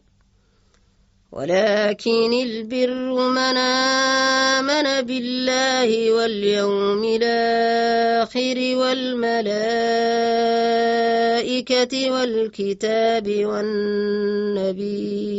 ولكن البر من آمن بالله واليوم الآخر والملائكة والكتاب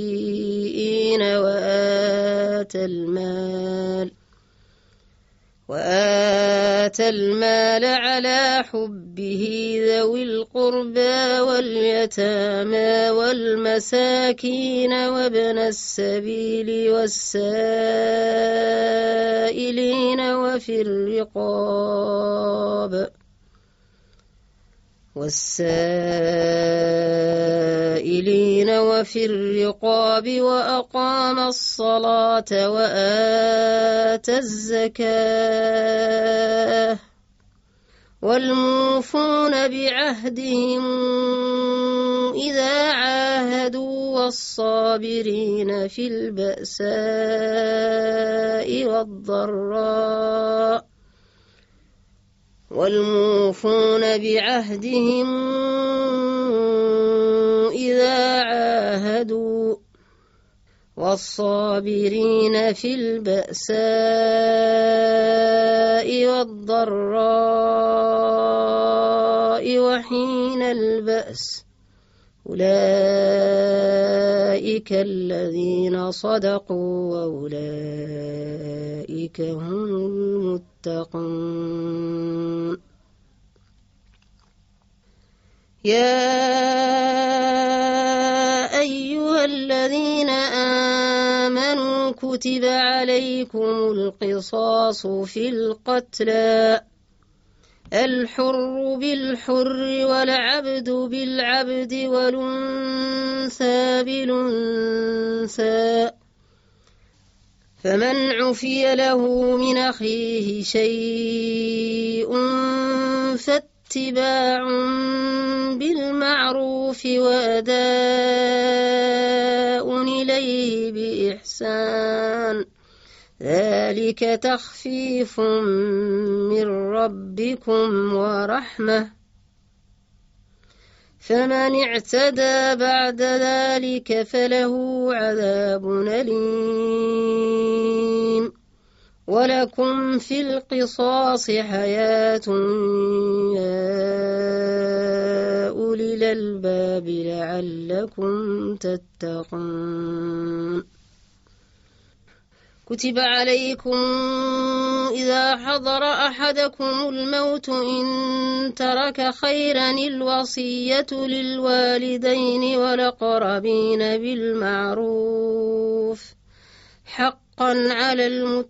والنبيين وآتى المال على حبه ذوي القربى واليتامى والمساكين وابن السبيل والسائلين وفي الرقاب وأقام الصلاة وآتى الزكاة والموفون بعهدهم إذا عاهدوا والصابرين في البأساء والضراء والصابرين في البأساء والضراء وحين البأس أولئك الذين صدقوا وأولئك هم المتقون. يا أيها الذين آمنوا كتب عليكم القصاص في القتلى الحر بالحر والعبد بالعبد والأنثى بالأنثى فمن عفي له من أخيه شيء فاتباع بالمعروف وأداء إليه بإحسان ذلك تخفيف من ربكم ورحمة فمن اعتدى بعد ذلك فله عذاب أليم. ولكم في القصاص حياة يا أولي الألباب لعلكم تتقون. كتب عليكم إذا حضر أحدكم الموت إن ترك خيرا الوصية للوالدين والأقربين بالمعروف حقا على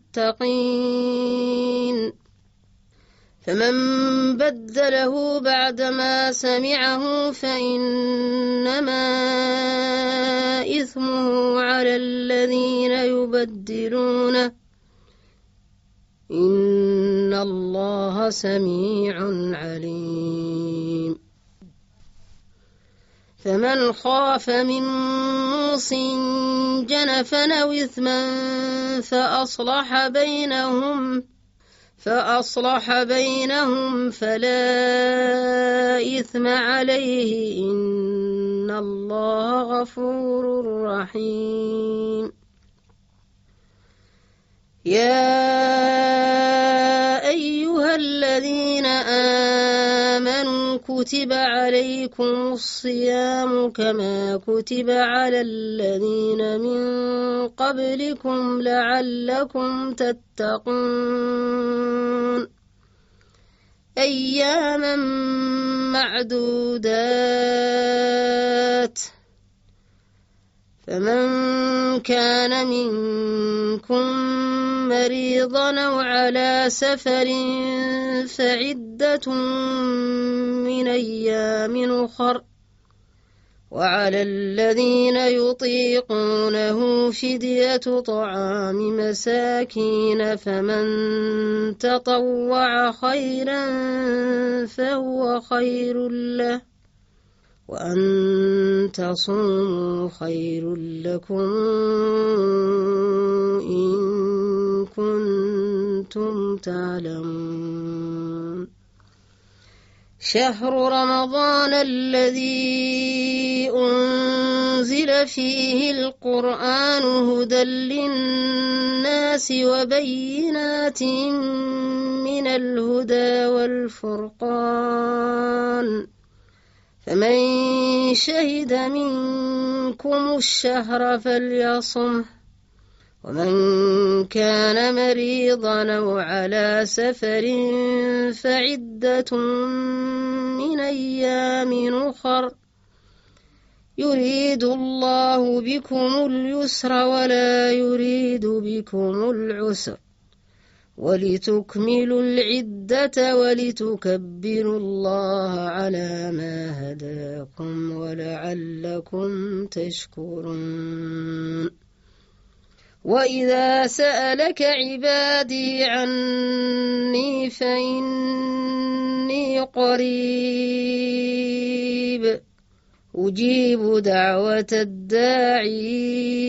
المتقين فمن بدله بعدما سمعه فإنما إثمه على الذين يبدلونه إن الله سميع عليم. فمن خاف من موص جنفا أو إثما فأصلح بينهم فلا إثم عليه إن الله غفور رحيم. يا أيها الذين آمنوا كتب عليكم الصيام كما كتب على الذين من قبلكم لعلكم تتقون أياما معدودات فمن كان منكم مريضا أو على سفر فعدة من أيام أخر وعلى الذين يطيقونه فدية طعام مساكين فمن تطوع خيرا فهو خير له وأن تصوموا خير لكم إن كنتم تعلمون. شهر رمضان الذي أنزل فيه القرآن هدى للناس وبينات من الهدى والفرقان فمن شهد منكم الشهر فليصمه ومن كان مريضا أو على سفر فعدة من أيام أخر يريد الله بكم اليسر ولا يريد بكم العسر ولتكملوا العدة ولتكبروا الله على ما هداكم ولعلكم تشكرون وإذا سألك عبادي عني فإني قريب أجيب دعوة الداعي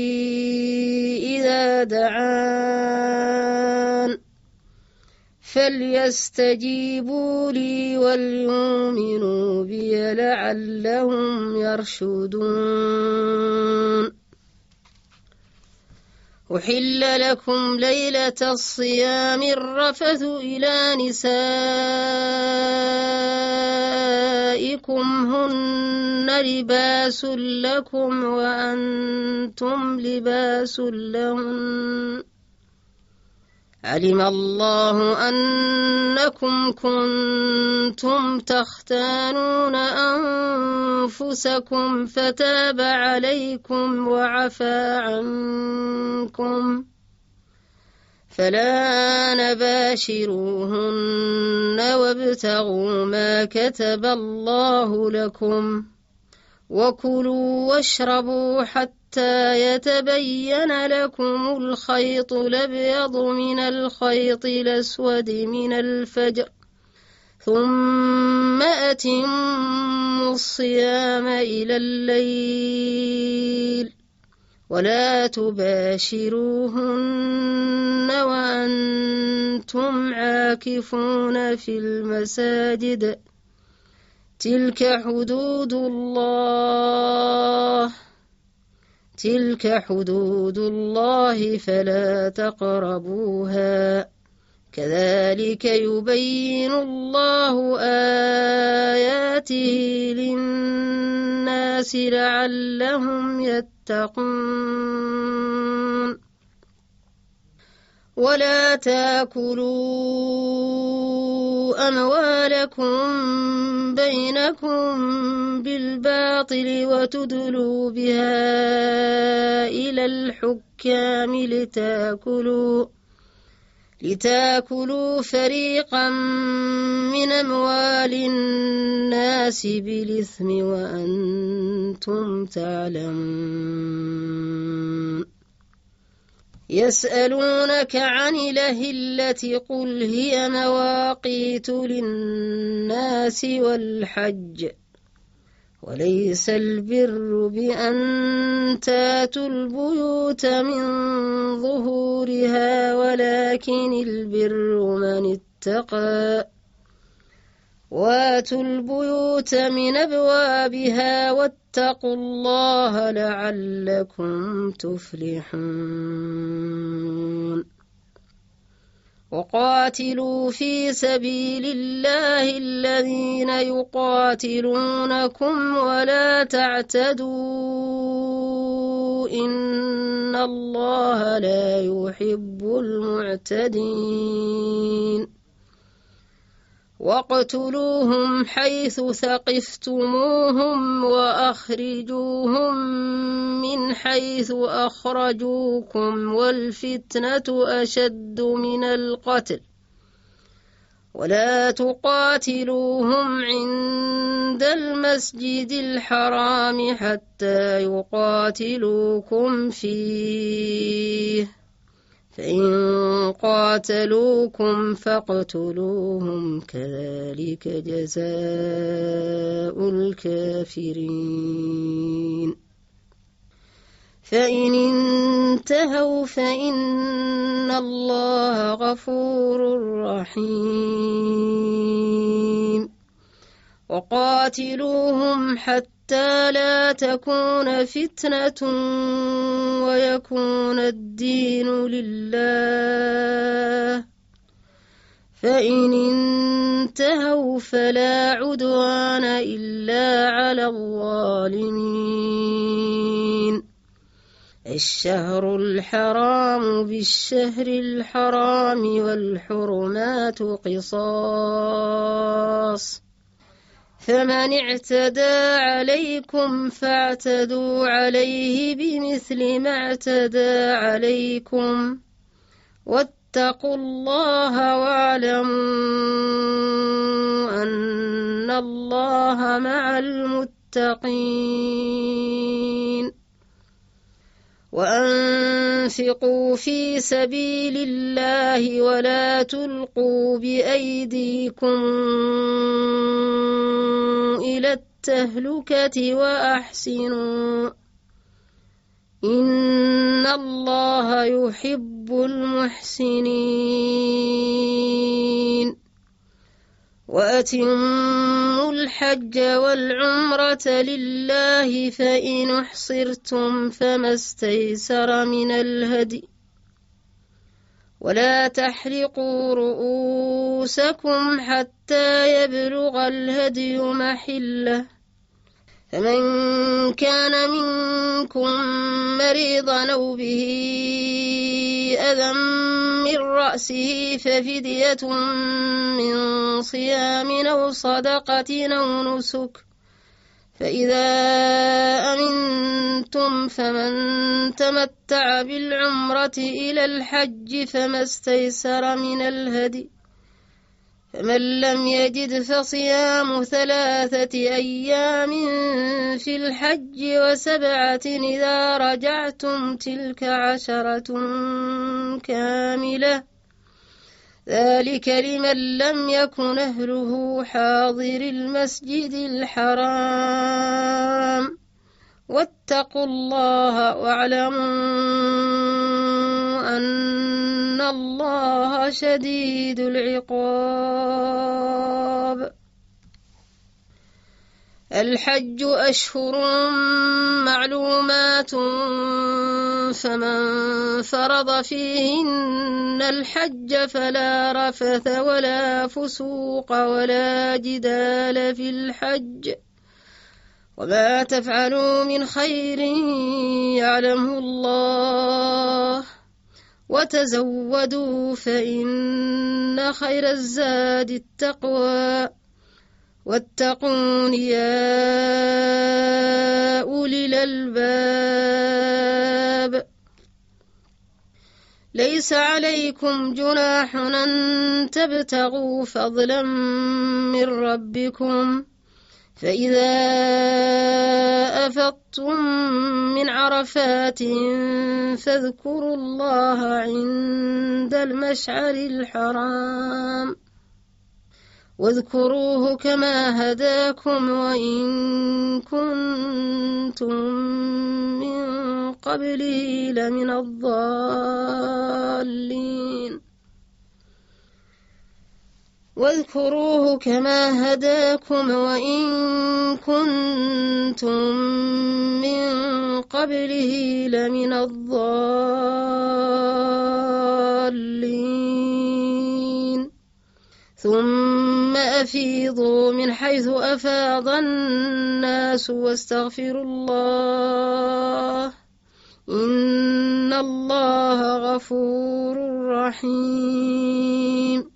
إذا دعان فليستجيبوا لي وليؤمنوا بي لعلهم يرشدون أحل لكم ليلة الصيام الرفث إلى نسائكم هن لباس لكم وأنتم لباس لهن علم الله أنكم كنتم تختانون أنفسكم فتاب عليكم وعفى عنكم فلا باشروهن وابتغوا ما كتب الله لكم وكلوا واشربوا حتى يتبين لكم الخيط الأبيض من الخيط الأسود من الفجر ثم أتموا الصيام إلى الليل ولا تباشروهن وأنتم عاكفون في المساجد تلك حدود الله فلا تقربوها كذلك يبين الله آياته للناس لعلهم يتقون ولا تاكلوا أموالكم بينكم بالباطل وتدلوا بها إلى الحكام لتاكلوا فريقا من أموال الناس بالإثم وأنتم تعلمون يسألونك عن الأهلة قل هي مواقيت للناس والحج وليس البر بأن تاتوا البيوت من ظهورها ولكن البر من اتقى واتوا البيوت من أبوابها واتقوا الله لعلكم تفلحون وقاتلوا في سبيل الله الذين يقاتلونكم ولا تعتدوا إن الله لا يحب المعتدين واقتلوهم حيث ثقفتموهم وأخرجوهم من حيث أخرجوكم والفتنة أشد من القتل ولا تقاتلوهم عند المسجد الحرام حتى يقاتلوكم فيه فإن قاتلوكم فاقتلوهم كذلك جزاء الكافرين فإن انتهوا فإن الله غفور رحيم وقاتلوهم حتى لا تكون فتنة ويكون الدين لله فإن انتهوا فلا عدوان إلا على الظالمين الشهر الحرام بالشهر الحرام والحرمات قصاص فمن اعتدى عليكم فاعتدوا عليه بمثل ما اعتدى عليكم واتقوا الله واعلموا أن الله مع المتقين وأنفقوا في سبيل الله ولا تلقوا بأيديكم إلى التهلكة وأحسنوا إن الله يحب المحسنين وأتموا الحج والعمرة لله فإن احصرتم فما استيسر من الهدي ولا تحلقوا رؤوسكم حتى يبلغ الهدي محله فمن كان منكم مريضا أو به أذى من رأسه ففدية من صيام أو صدقة أو نسك فإذا أمنتم فمن تمتع بالعمرة إلى الحج فما استيسر من الهدي فمن لم يجد فصيام 3 أيام في الحج و7 إذا رجعتم تلك 10 كاملة ذلك لمن لم يكن أهله حاضر المسجد الحرام واتقوا الله واعلموا أن الله شديد العقاب الحج أشهر معلومات فمن فرض فيهن الحج فلا رفث ولا فسوق ولا جدال في الحج وما تفعلوا من خير يعلمه الله وتزودوا فإن خير الزاد التقوى واتقون يا أولي الألباب ليس عليكم جناح أن تبتغوا فضلا من ربكم فإذا أفضتم من عرفات فاذكروا الله عند المشعر الحرام واذكروه كما هداكم وإن كنتم من قبله لمن الضالين واذكروه كما هداكم وإن كنتم من قبله لمن الضالين ثم أفيضوا من حيث أفاض الناس واستغفروا الله إن الله غفور رحيم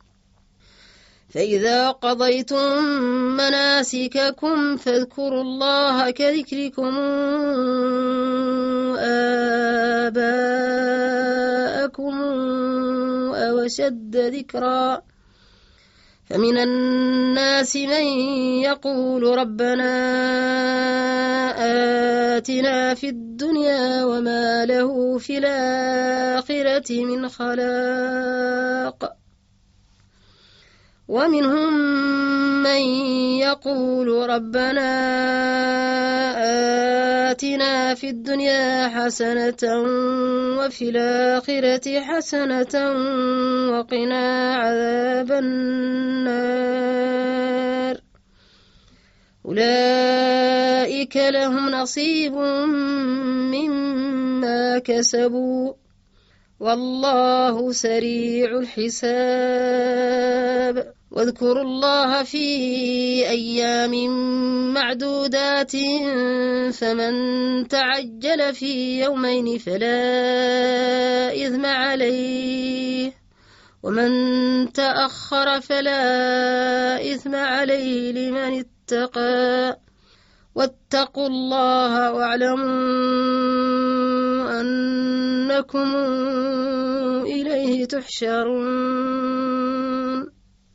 فإذا قضيتم مناسككم فاذكروا الله كذكركم آباءكم أو أشد ذكرا فمن الناس من يقول ربنا آتنا في الدنيا وما له في الآخرة من خلاق ومنهم من يقول ربنا آتنا في الدنيا حسنة وفي الآخرة حسنة وقنا عذاب النار أولئك لهم نصيب مما كسبوا والله سريع الحساب واذكروا الله في أيام معدودات فمن تعجل في يومين فلا إثم عليه ومن تأخر فلا إثم عليه لمن اتقى واتقوا الله واعلموا أنكم إليه تحشرون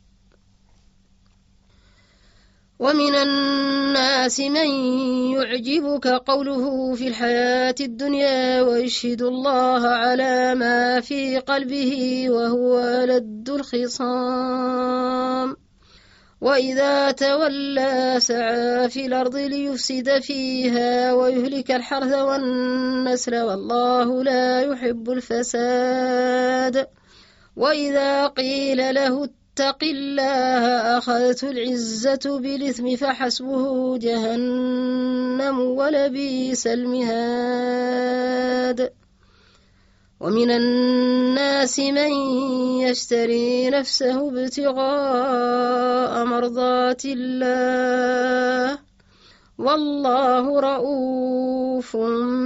ومن الناس من يعجبك قوله في الحياة الدنيا ويشهد الله على ما في قلبه وهو ألد الخصام وإذا تولى سعى في الأرض ليفسد فيها ويهلك الحرث والنسل والله لا يحب الفساد وإذا قيل له اتق الله أخذته العزة بالإثم فحسبه جهنم ولبئس المهاد ومن الناس من يشتري نفسه ابتغاء مرضات الله والله رؤوف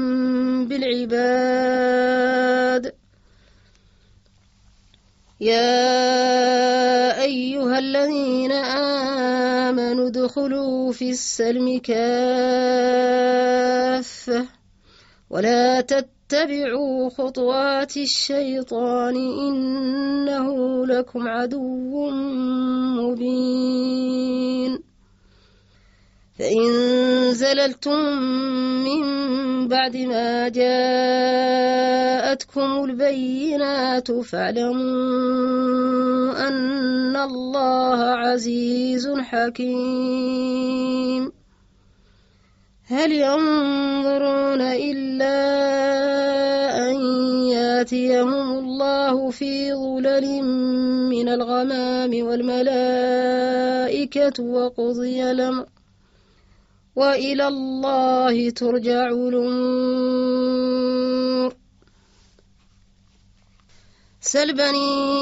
بالعباد يا أيها الذين آمنوا ادخلوا في السلم كافة ولا تتبعوا خطوات الشيطان إنه لكم عدو مبين فإن زللتم من بعد ما جاءتكم البينات فاعلموا أن الله عزيز حكيم هل ينظرون إلا أن ياتيهم الله في ظلل من الغمام والملائكة وقضي الأمر وإلى الله ترجع الأمور سل بني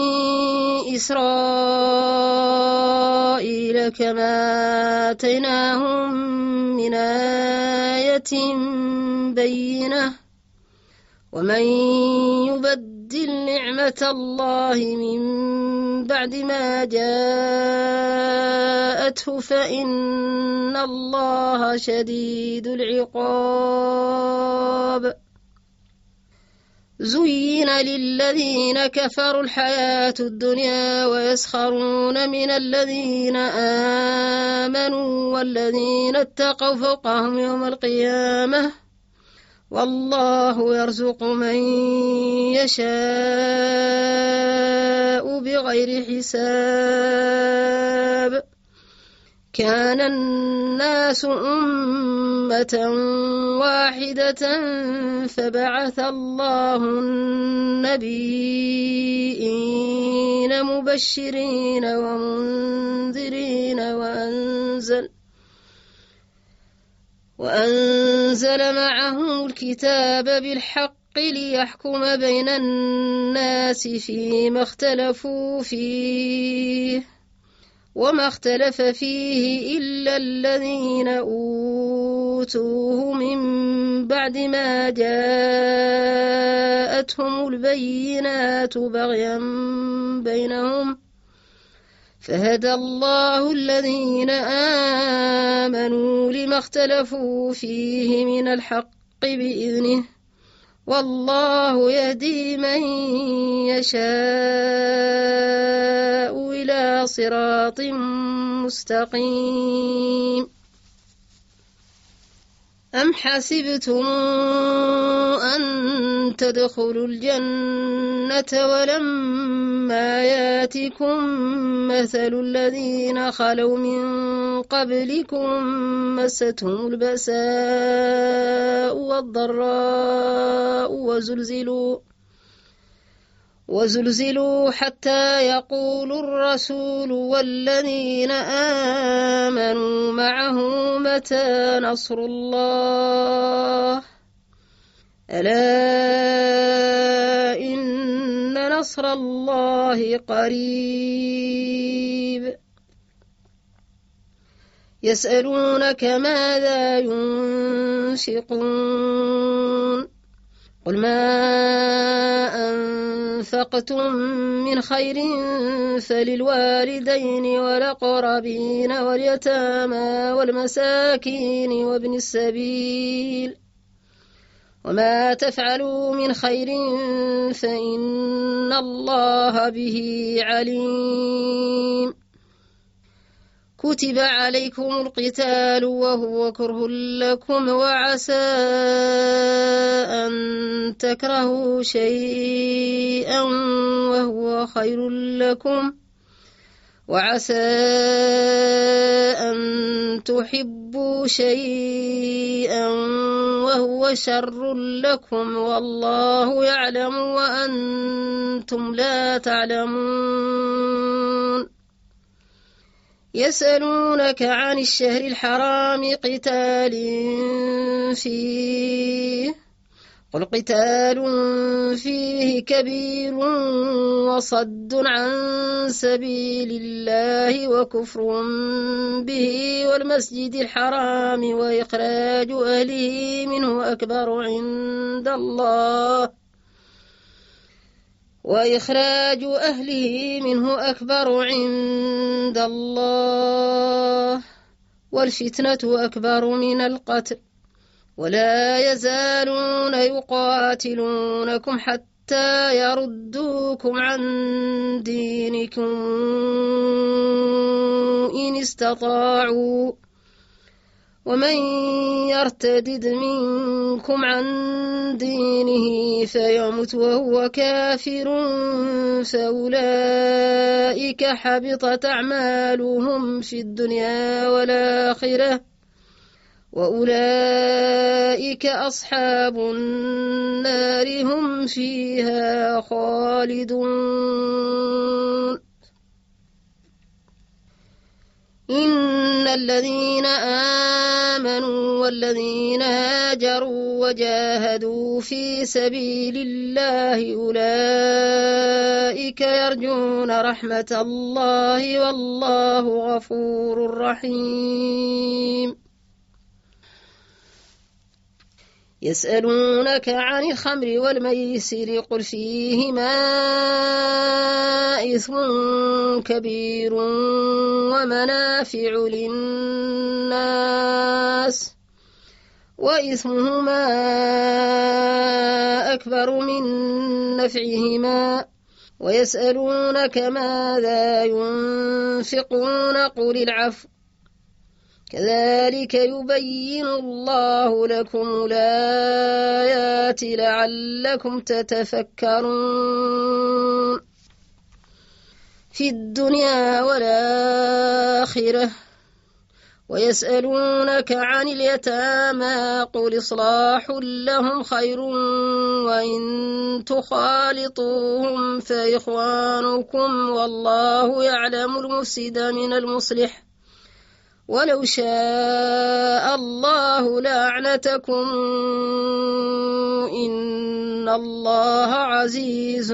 إسرائيل كما آتيناهم من آية بينة ومن يبدل نعمة الله من بعد ما جاءته فإن الله شديد العقاب زين للذين كفروا الحياة الدنيا ويسخرون من الذين آمنوا والذين اتقوا فوقهم يوم القيامة والله يرزق من يشاء بغير حساب كان الناس أمة واحدة فبعث الله النبيين مبشرين ومنذرين وأنزل معهم الكتاب بالحق ليحكم بين الناس فيما اختلفوا فيه وما اختلف فيه إلا الذين أوتوه من بعد ما جاءتهم البينات بغيا بينهم فهدى الله الذين آمنوا لما اختلفوا فيه من الحق بإذنه والله يهدي من يشاء إلى صراط مستقيم أم حسبتم أن تدخلوا الجنة ولما ياتكم مثل الذين خلوا من قبلكم مستهم البأساء والضراء وزلزلوا حتى يقول الرسول والذين آمنوا معه متى نصر الله ألا إن إن نصر الله قريب يسألونك ماذا ينفقون قل ما أنفقتم من خير فللوالدين والأقربين واليتامى والمساكين وابن السبيل وما تفعلوا من خير فإن الله به عليم كتب عليكم القتال وهو كره لكم وعسى أن تكرهوا شيئا وهو خير لكم وعسى أن تحبوا شيئا وهو شر لكم والله يعلم وأنتم لا تعلمون يسألونك عن الشهر الحرام قتال فيه قل قتال فيه كبير وصد عن سبيل الله وكفر به والمسجد الحرام وإخراج أهله منه أكبر عند الله والفتنة أكبر من القتل ولا يزالون يقاتلونكم حتى يردوكم عن دينكم إن استطاعوا ومن يرتدد منكم عن دينه فيمت وهو كافر فأولئك حبطت أعمالهم في الدنيا والآخرة وأولئك أصحاب النار هم فيها خالدون إن الذين آمنوا والذين هاجروا وجاهدوا في سبيل الله أولئك يرجون رحمة الله والله غفور رحيم يسألونك عن الخمر والميسر قل فيهما إثم كبير ومنافع للناس وإثمهما أكبر من نفعهما ويسألونك ماذا ينفقون قل العفو كذلك يبين الله لكم الآيات لعلكم تتفكرون في الدنيا والآخرة ويسألونك عن اليتامى قل إصلاح لهم خير وإن تخالطوهم فإخوانكم والله يعلم المفسد من المصلح ولو شاء الله لأعنتكم إن الله عزيز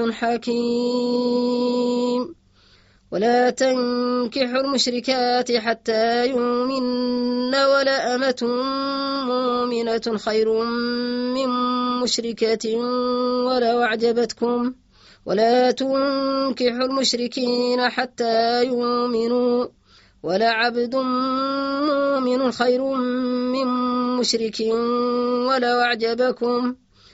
حكيم ولا تنكحوا المشركات حتى يؤمنن ولأمة مؤمنة خير من مشركة ولو أعجبتكم ولا تنكحوا المشركين حتى يؤمنوا ولعبد مؤمن خير من مشرك ولو أعجبكم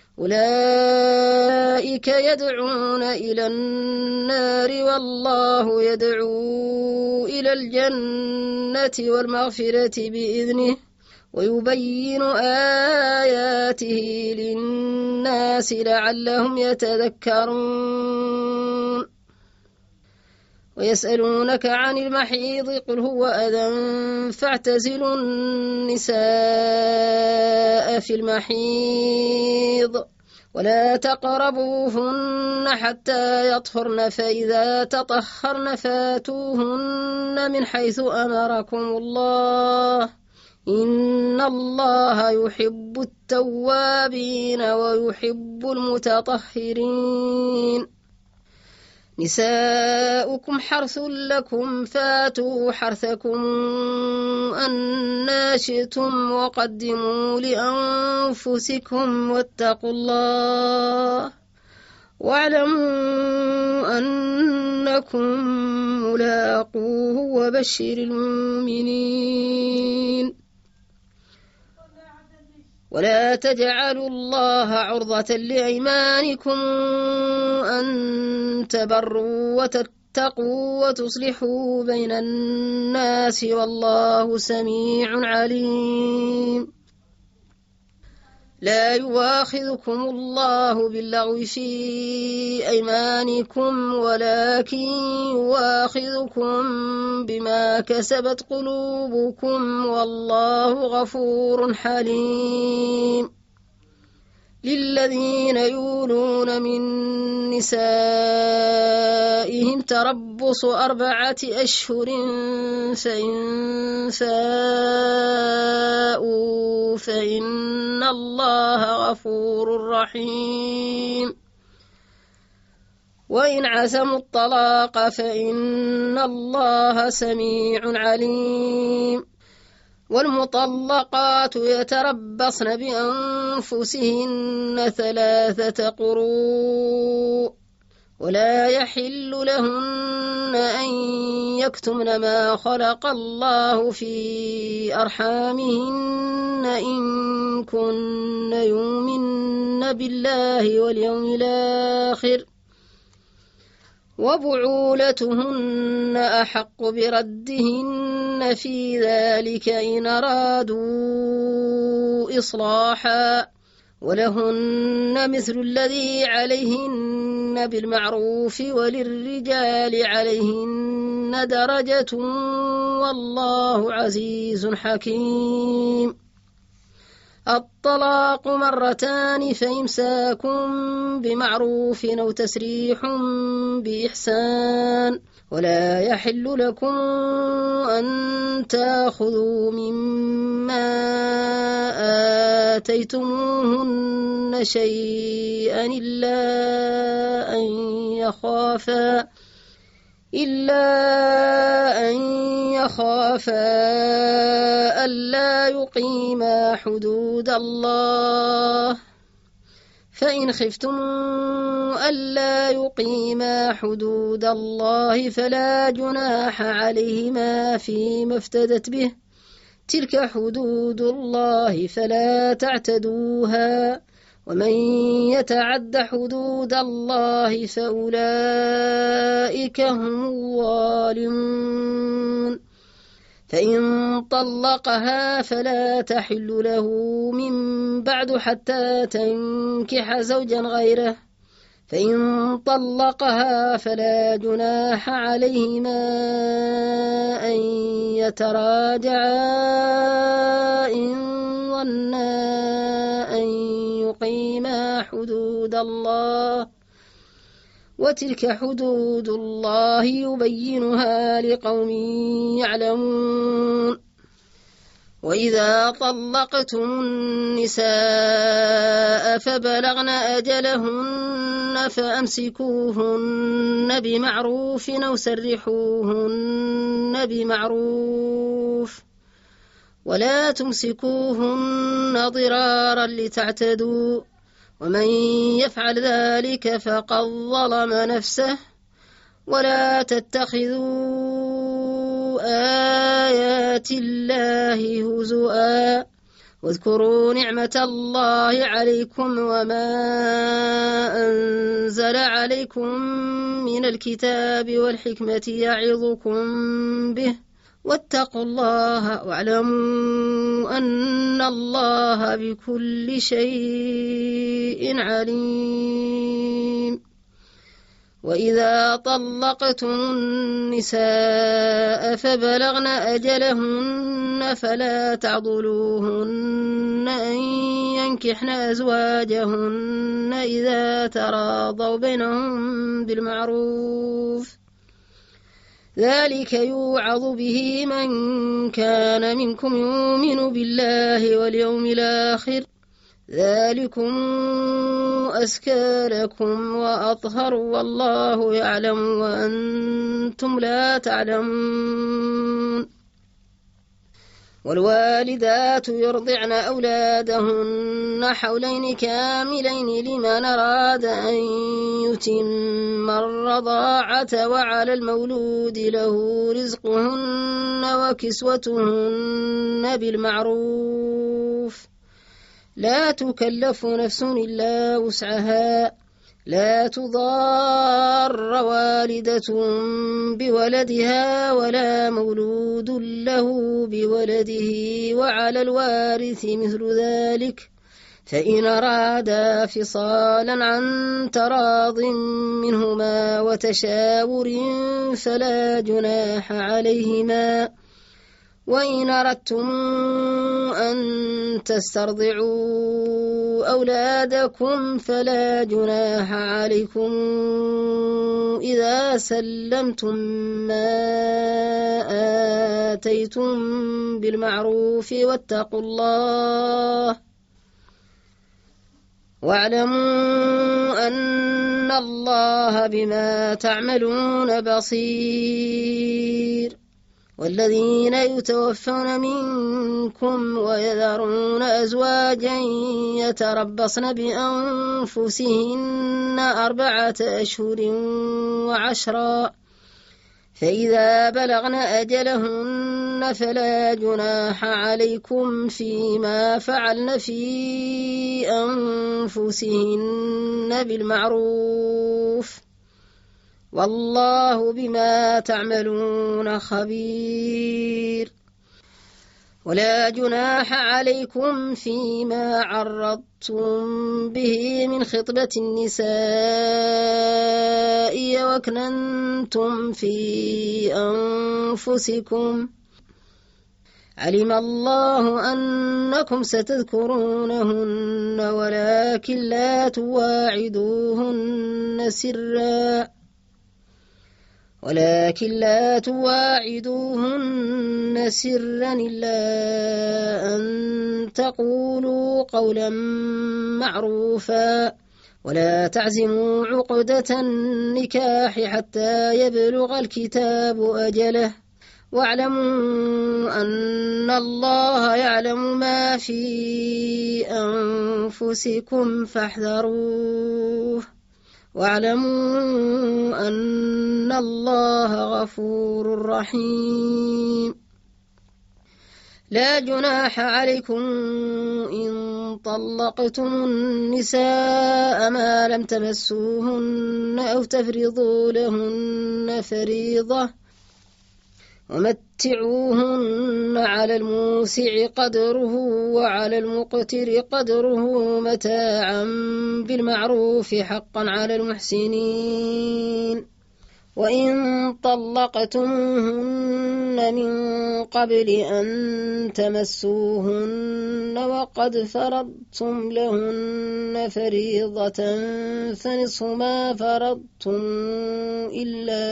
أولئك يدعون إلى النار والله يدعو إلى الجنة والمغفرة بإذنه ويبين آياته للناس لعلهم يتذكرون ويسألونك عن المحيض قل هو أذى فاعتزلوا النساء في المحيض ولا تقربوهن حتى يطهرن فإذا تطهرن فاتوهن من حيث أمركم الله إن الله يحب التوابين ويحب المتطهرين نساؤكم حرث لكم فاتوا حرثكم أنى شئتم وقدموا لأنفسكم واتقوا الله واعلموا أنكم ملاقوه وبشر المؤمنين ولا تجعلوا الله عرضة لأيمانكم أن تبروا وتتقوا وتصلحوا بين الناس والله سميع عليم لا يواخذكم الله باللغو في أيمانكم ولكن يواخذكم بما كسبت قلوبكم والله غفور حليم للذين يولون من نسائهم تربص 4 أشهر فإن فاءوا فإن الله غفور رحيم وإن عزموا الطلاق فإن الله سميع عليم والمطلقات يتربصن بأنفسهن 3 قروء ولا يحل لهن أن يكتمن ما خلق الله في أرحامهن إن كن يؤمن بالله واليوم الآخر وبعولتهن أحق بردهن في ذلك إن أرادوا إصلاحا ولهن مثل الذي عليهن بالمعروف وللرجال عليهن درجة والله عزيز حكيم الطلاق 2 مرتان فإمساك بمعروف أو تسريح بإحسان ولا يحل لكم أن تأخذوا مما آتيتموهن شيئا إلا أن يخافا ألا يقيما حدود الله فإن خفتم ألا يقيما حدود الله فلا جناح عليهما فيما افتدت به تلك حدود الله فلا تعتدوها ومن يتعد حدود الله فأولئك هم الظالمون فإن طلقها فلا تحل له من بعد حتى تنكح زوجا غيره فإن طلقها فلا جناح عليهما أن يتراجعا إن ظنا أن يقيما حدود الله وتلك حدود الله يبينها لقوم يعلمون وإذا طلقتم النساء فبلغن أجلهن فأمسكوهن بمعروف أو سرحوهن بمعروف ولا تمسكوهن ضرارا لتعتدوا ومن يفعل ذلك فقد ظلم نفسه ولا تتخذوا آيات الله هزؤا واذكروا نعمة الله عليكم وما أنزل عليكم من الكتاب والحكمة يعظكم به واتقوا الله واعلموا أن الله بكل شيء عليم وإذا طلقتم النساء فبلغن أجلهن فلا تعضلوهن أن ينكحن أزواجهن إذا تراضوا بينهم بالمعروف ذلك يوعظ به من كان منكم يؤمن بالله واليوم الآخر ذلكم أزكى لكم وأطهر والله يعلم وأنتم لا تعلمون. والوالدات يرضعن أولادهن حولين كاملين لمن أراد أن يتم الرضاعة وعلى المولود له رزقهن وكسوتهن بالمعروف لا تكلف نفس إلا وسعها لا تضار والدة بولدها ولا مولود له بولده وعلى الوارث مثل ذلك فإن أرادا فصالا عن تراض منهما وتشاور فلا جناح عليهما. وإن أردتم أن تسترضعوا أولادكم فلا جناح عليكم إذا سلمتم ما آتيتم بالمعروف واتقوا الله واعلموا أن الله بما تعملون بصير. والذين يتوفون منكم ويذرون أزواجا يتربصن بأنفسهن 4 أشهر و10 فإذا بلغن أجلهن فلا جناح عليكم فيما فعلن في أنفسهن بالمعروف والله بما تعملون خبير. ولا جناح عليكم فيما عرضتم به من خطبة النساء وأكننتم في أنفسكم علم الله أنكم ستذكرونهن ولكن لا تواعدوهن سرا إلا أن تقولوا قولا معروفا ولا تعزموا عقدة النكاح حتى يبلغ الكتاب أجله واعلموا أن الله يعلم ما في أنفسكم فاحذروه واعلموا أن الله غفور رحيم. لا جناح عليكم إن طلقتم النساء ما لم تمسوهن أو تفرضوا لهن فريضة ومتعوهن على الموسع قدره وعلى المقتر قدره متاعا بالمعروف حقا على المحسنين. وإن طلقتموهن من قبل أن تمسوهن وقد فرضتم لهن فريضة فنصف ما فرضتم إلا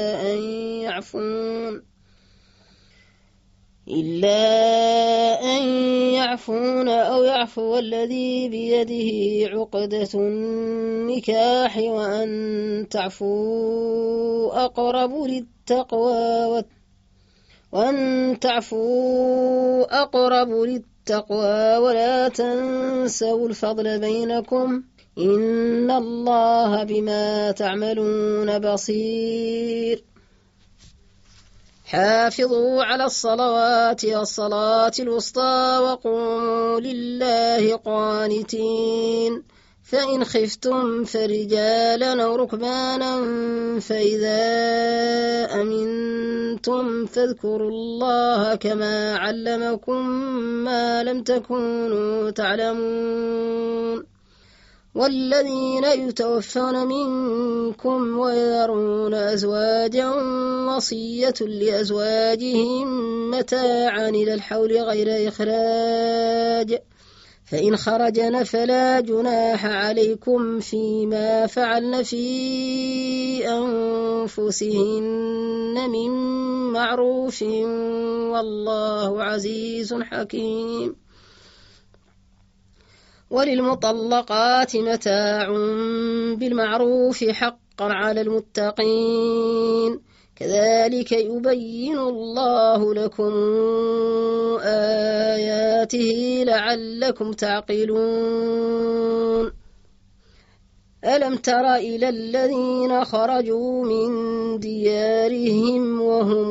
أن يعفون أو يعفو الذي بيده عقدة النكاح وأن تعفوا أقرب للتقوى ولا تنسوا الفضل بينكم إن الله بما تعملون بصير. حافظوا على الصلوات والصلاة الوسطى وقوموا لله قانتين فإن خفتم فرجالا أو ركبانا فإذا أمنتم فاذكروا الله كما علمكم ما لم تكونوا تعلمون. والذين يتوفون منكم ويذرون أزواجا وصية لأزواجهم متاعا إلى الحول غير إخراج فإن خرجن فلا جناح عليكم فيما فعلن في أنفسهن من معروف والله عزيز حكيم. وللمطلقات متاع بالمعروف حقا على المتقين كذلك يبين الله لكم آياته لعلكم تعقلون ألم تر إلى الذين خرجوا من ديارهم وهم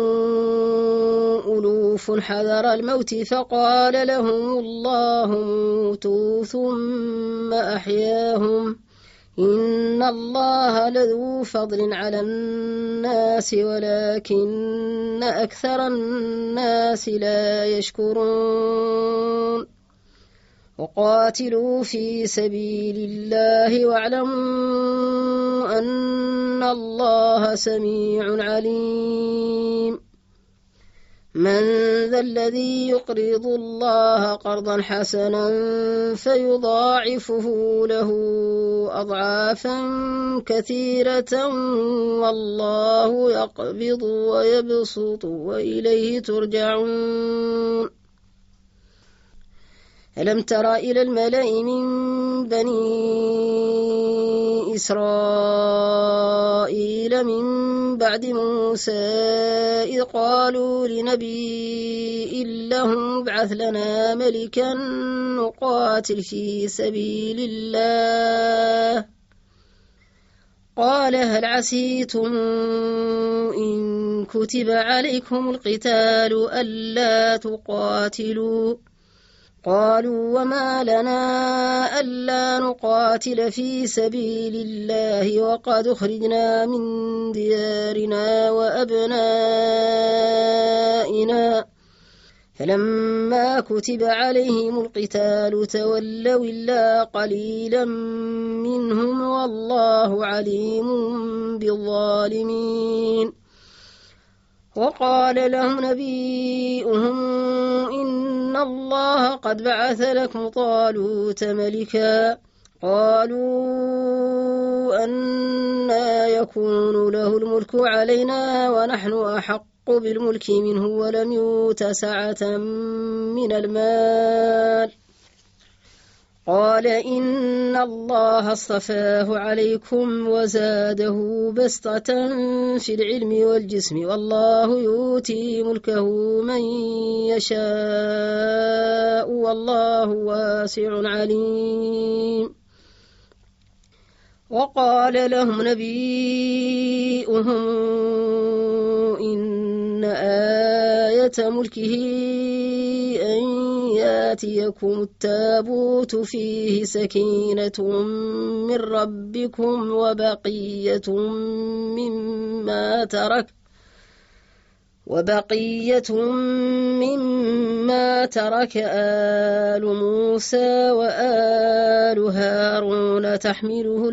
ألوف حذر الموت فقال لهم الله موتوا ثم أحياهم إن الله لذو فضل على الناس ولكن أكثر الناس لا يشكرون وقاتلوا في سبيل الله واعلموا أن الله سميع عليم من ذا الذي يقرض الله قرضا حسنا فيضاعفه له أضعافا كثيرة والله يقبض ويبسط وإليه ترجعون ألم تر إلى الملأ من بني إسرائيل من بعد موسى إذ قالوا لنبي له ابعث لنا ملكا نقاتل في سبيل الله قال هل عسيتم إن كتب عليكم القتال ألا تقاتلوا قالوا وما لنا ألا نقاتل في سبيل الله وقد أخرجنا من ديارنا وأبنائنا فلما كتب عليهم القتال تولوا إلا قليلا منهم والله عليم بالظالمين وقال لهم نبيهم إن الله قد بعث لكم طالوت ملكا قالوا أنى يكون له الملك علينا ونحن أحق بالملك منه ولم يؤت سعة من المال قال إن الله اصطفاه عليكم وزاده بسطة في العلم والجسم والله يؤتي ملكه من يشاء والله واسع عليم وقال لهم نبيهم إن آية ملكه أن ياتيكم التابوت فيه سكينة من ربكم وبقية مما ترك آل موسى وآل هارون تحمله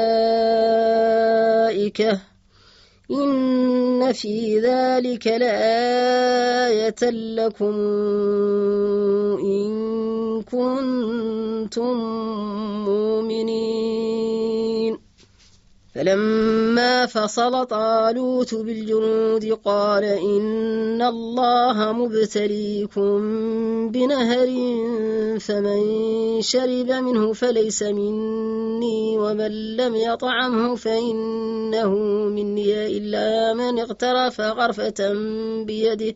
الملائكة إن في ذلك لآية لكم إن كنتم مؤمنين فلما فصل طالوت بالجنود قال إن الله مبتليكم بنهر فمن شرب منه فليس مني ومن لم يطعمه فإنه مني إلا من اغترف غرفة بيده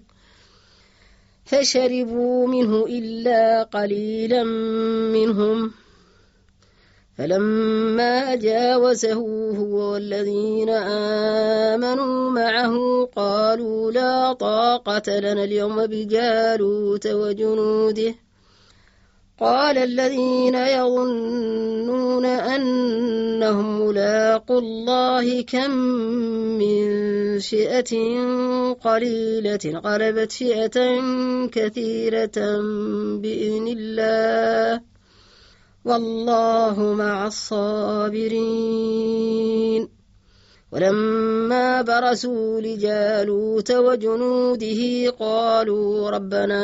فشربوا منه إلا قليلا منهم فلما جاوزه هو والذين آمنوا معه قالوا لا طاقة لنا اليوم بجالوت وجنوده قال الذين يظنون أنهم ملاقوا الله كم من فئة قليلة غلبت فئة كثيرة بإذن الله والله مع الصابرين ولما برزوا لجالوت وجنوده قالوا ربنا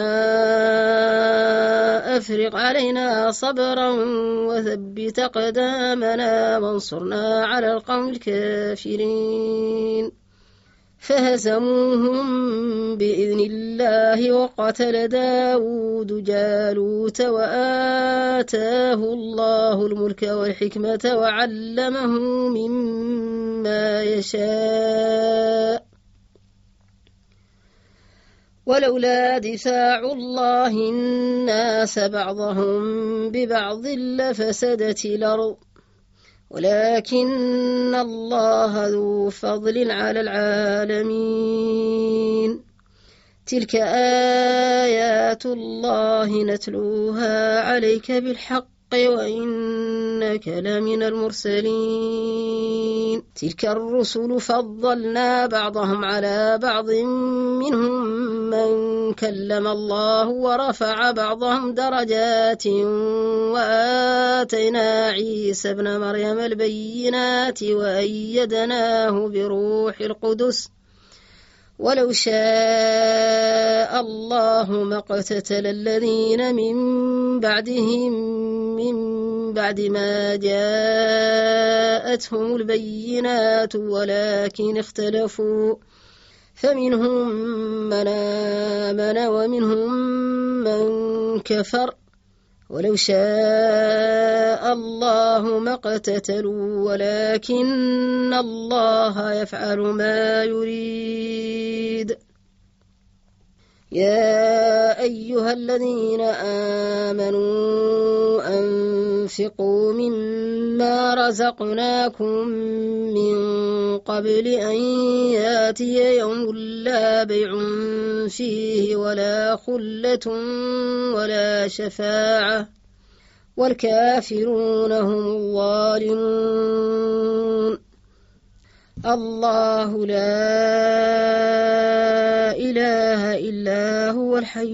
أفرغ علينا صبرا وثبت أقدامنا وانصرنا على القوم الكافرين فهزموهم بإذن الله وقتل داود جالوت وآتاه الله الملك والحكمة وعلمه مما يشاء ولولا دفاع الله الناس بعضهم ببعض لفسدت الأرض ولكن الله ذو فضل على العالمين تلك آيات الله نتلوها عليك بالحق وإنك لمن المرسلين تلك الرسل فضلنا بعضهم على بعض منهم من كلم الله ورفع بعضهم درجات وآتينا عيسى ابن مريم البينات وأيدناه بروح القدس ولو شاء الله ما اقتتل الذين من بعدهم من بعد ما جاءتهم البينات ولكن اختلفوا فمنهم من آمن ومنهم من كفر ولو شاء الله ما اقتتلوا ولكن الله يفعل ما يريد يا أيها الذين آمنوا أنفقوا مما رزقناكم من قبل أن ياتي يوم لا بيع فيه ولا خلة ولا شفاعة والكافرون هم الظالمون الله لا إله إلا هو الحي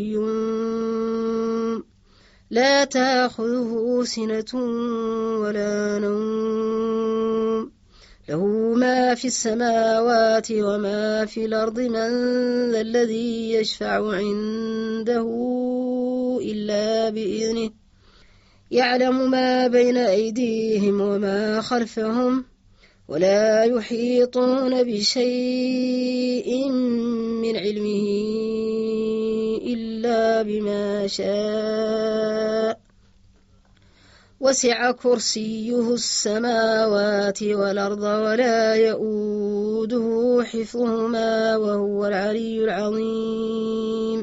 القيوم لا تأخذه سنة ولا نوم له ما في السماوات وما في الأرض من ذا الذي يشفع عنده إلا بإذنه يعلم ما بين أيديهم وما خلفهم ولا يحيطون بشيء من علمه إلا بما شاء وسع كرسيه السماوات والأرض ولا يؤوده حفظهما وهو العلي العظيم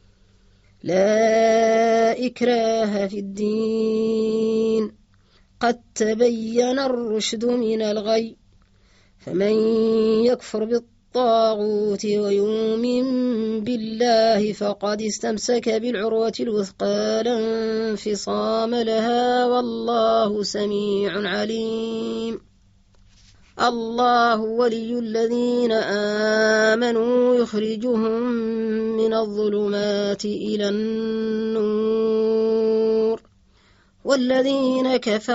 لا إكراه في الدين قد تبين الرشد من الغي فمن يكفر بالطاغوت ويؤمن بالله فقد استمسك بالعروة الوثقى لا انفصام لها والله سميع عليم الله ولي الذين آمنوا يخرجهم من الظلمات إلى النور والذين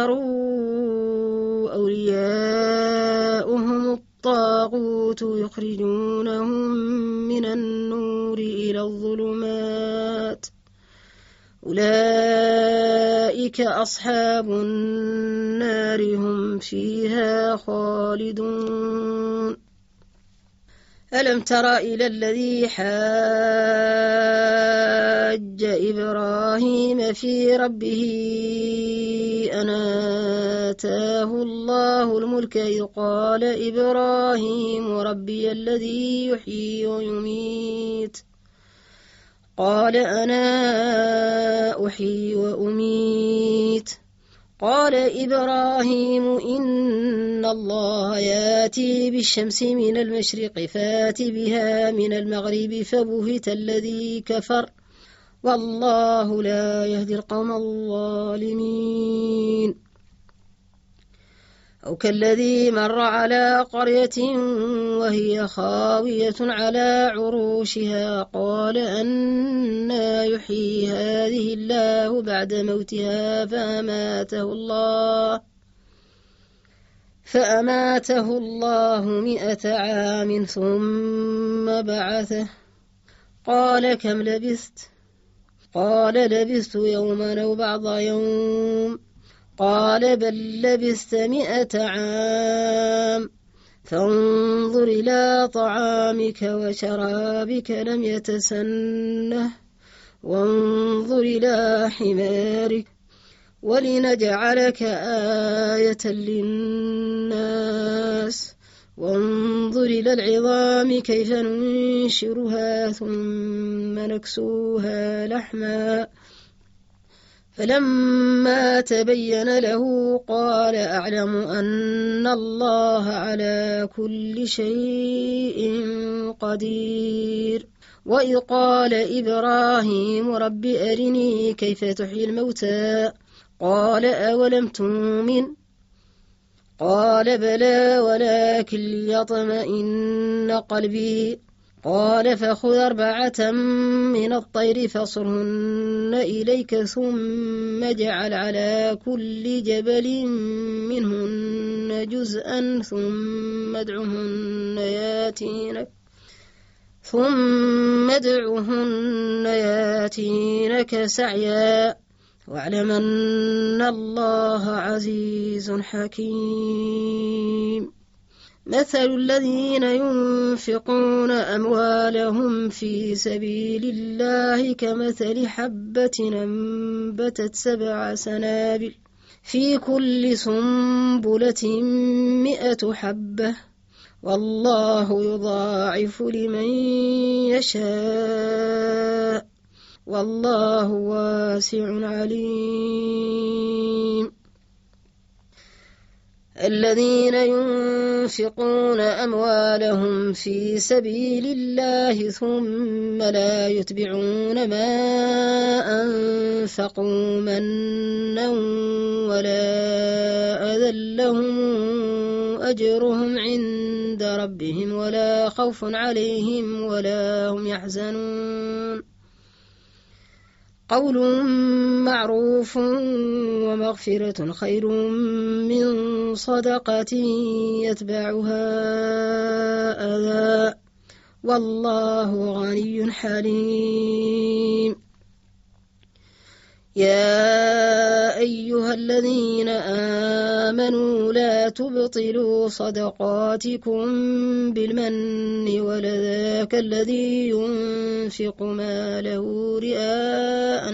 كفروا أولياؤهم الطاغوت يخرجونهم من النور إلى الظلمات أولئك أصحاب النار هم فيها خالدون ألم تر إلى الذي حاج إبراهيم في ربه أن آتاه الله الملك إذ قال إبراهيم ربي الذي يحيي ويميت قال أنا أحيي وأميت قال إبراهيم إن الله ياتي بالشمس من المشرق فات بها من المغرب فبهت الذي كفر والله لا يهدي القوم الظالمين أو كالذي مر على قرية وهي خاوية على عروشها قال أنى يحيي هذه الله بعد موتها فأماته الله 100 عام ثم بعثه قال كم لبثت قال لبثت يوما أو بعض يوم قال بل لبثت 100 عام فانظر إلى طعامك وشرابك لم يتسنه وانظر إلى حمارك ولنجعلك آية للناس وانظر إلى العظام كيف ننشرها ثم نكسوها لحما فلما تبين له قال أعلم أن الله على كل شيء قدير وإذ قال إبراهيم رب أرني كيف تحيي الموتى قال أولم تؤمن قال بلى ولكن ليطمئن قلبي قال فخذ 4 من الطير فصرهن إليك ثم اجعل على كل جبل منهن جزءا ثم ادعهن ياتينك سعيا واعلم أن الله عزيز حكيم مثل الذين ينفقون أموالهم في سبيل الله كمثل حبة أنبتت 7 سنابل في كل سنبلة 100 حبة والله يضاعف لمن يشاء والله واسع عليم الذين ينفقون أموالهم في سبيل الله ثم لا يتبعون ما أنفقوا منا ولا أذى لهم أجرهم عند ربهم ولا خوف عليهم ولا هم يحزنون قول معروف ومغفرة خير من صدقة يتبعها أذى والله غني حليم يا أيها الذين آمنوا لا تبطلوا صدقاتكم بالمن والأذى كالذي ينفق ماله رئاء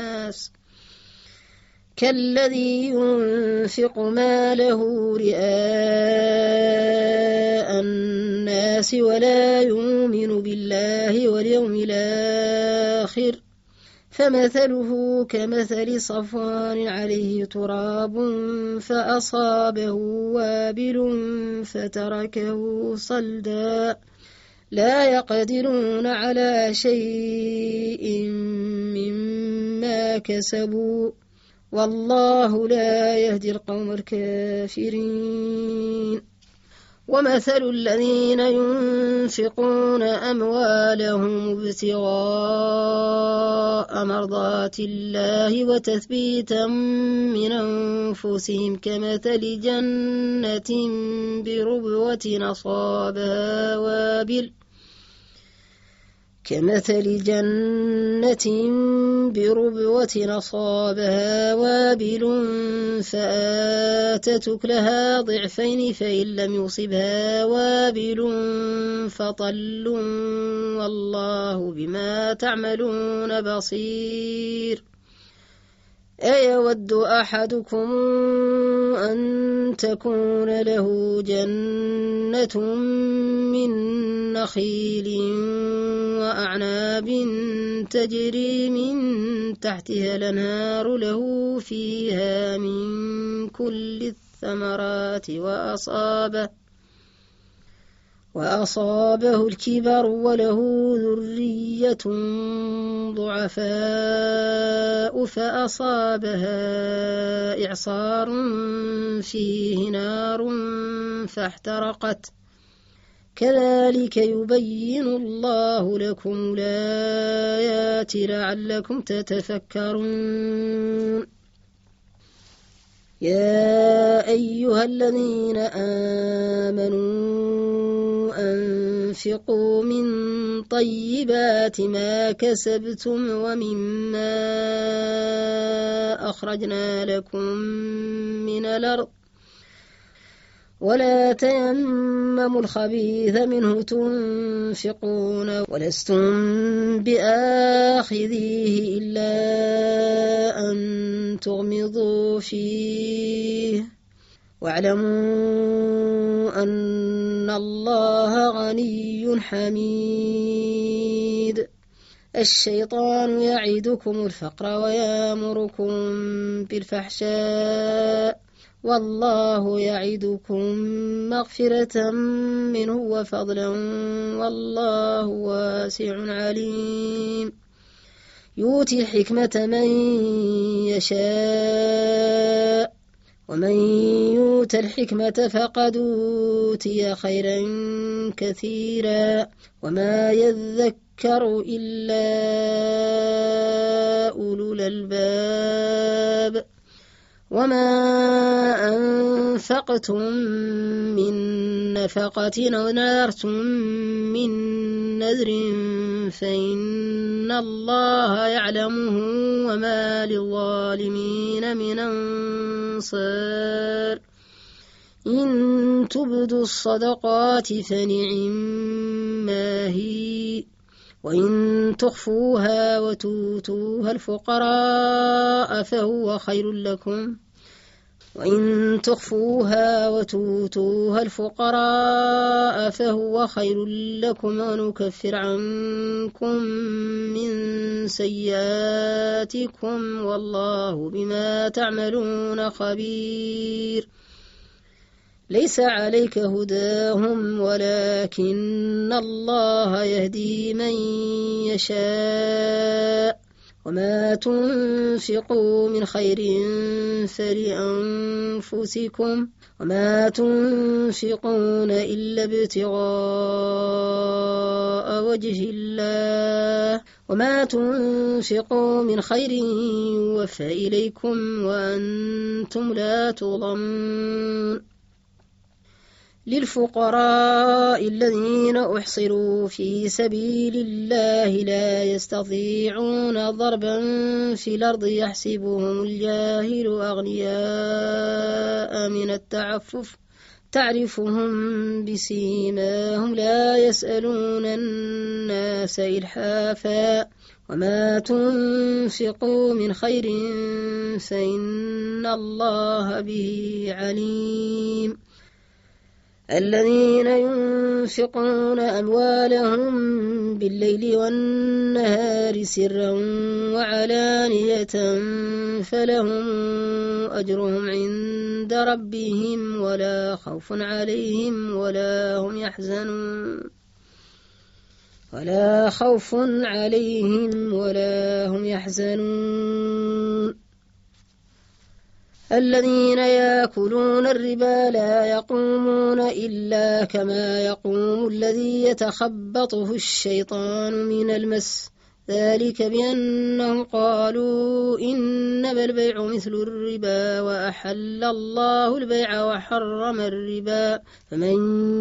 الناس ولا يؤمن بالله واليوم الآخر فمثله كمثل صفوان عليه تراب فأصابه وابل فتركه صلدا لا يقدرون على شيء مما كسبوا والله لا يهدي القوم الكافرين ومثل الذين ينفقون أموالهم ابتغاء مرضات الله وتثبيتا من أنفسهم كمثل جنة بربوة أصابها وابل فآتت أكلها ضعفين فإن لم يصبها وابل فطل والله بما تعملون بصير أيود أحدكم أن تكون له جنة من نخيل وأعناب تجري من تحتها الأنهار له فيها من كل الثمرات وأصابه الكبر وله ذرية ضعفاء فأصابها إعصار فيه نار فاحترقت كذلك يبين الله لكم الآيات لعلكم تتفكرون يا أيها الذين آمنوا أنفقوا من طيبات ما كسبتم ومما أخرجنا لكم من الأرض ولا تيمموا الخبيث منه تنفقون ولستم بآخذيه إلا أن تغمضوا فيه واعلموا أن الله غني حميد. الشيطان يعدكم الفقر ويأمركم بالفحشاء والله يعدكم مغفرة منه وفضلا والله واسع عليم. يؤتي الحكمة من يشاء ومن يؤت الحكمة فقد أوتي خيرا كثيرا وما يذكر إلا أولو الألباب. وما أنفقتم من نفقة أو نذرتم من نذر فإن الله يعلمه وما للظالمين من أنصار. إن تبدوا الصدقات فنعما هي وإن تخفوها وتؤتوها الفقراء فهو خير لكم ونكفر عنكم من سيئاتكم والله بما تعملون خبير. ليس عليك هداهم ولكن الله يهدي من يشاء وما تنفقوا من خير فلأنفسكم وما تنفقون إلا ابتغاء وجه الله وما تنفقوا من خير يوفى إليكم وأنتم لا تظلمون. للفقراء الذين أحصروا في سبيل الله لا يستطيعون ضربا في الأرض يحسبهم الجاهل أغنياء من التعفف تعرفهم بسيماهم لا يسألون الناس إلحافا وما تنفقوا من خير فإن الله به عليم. الذين ينفقون أموالهم بالليل والنهار سرا وعلانية فلهم أجرهم عند ربهم ولا خوف عليهم ولا هم يحزنون. الذين يأكلون الربا لا يقومون إلا كما يقوم الذي يتخبطه الشيطان من المس ذلك بأنهم قالوا إنما البيع مثل الربا وأحل الله البيع وحرم الربا فمن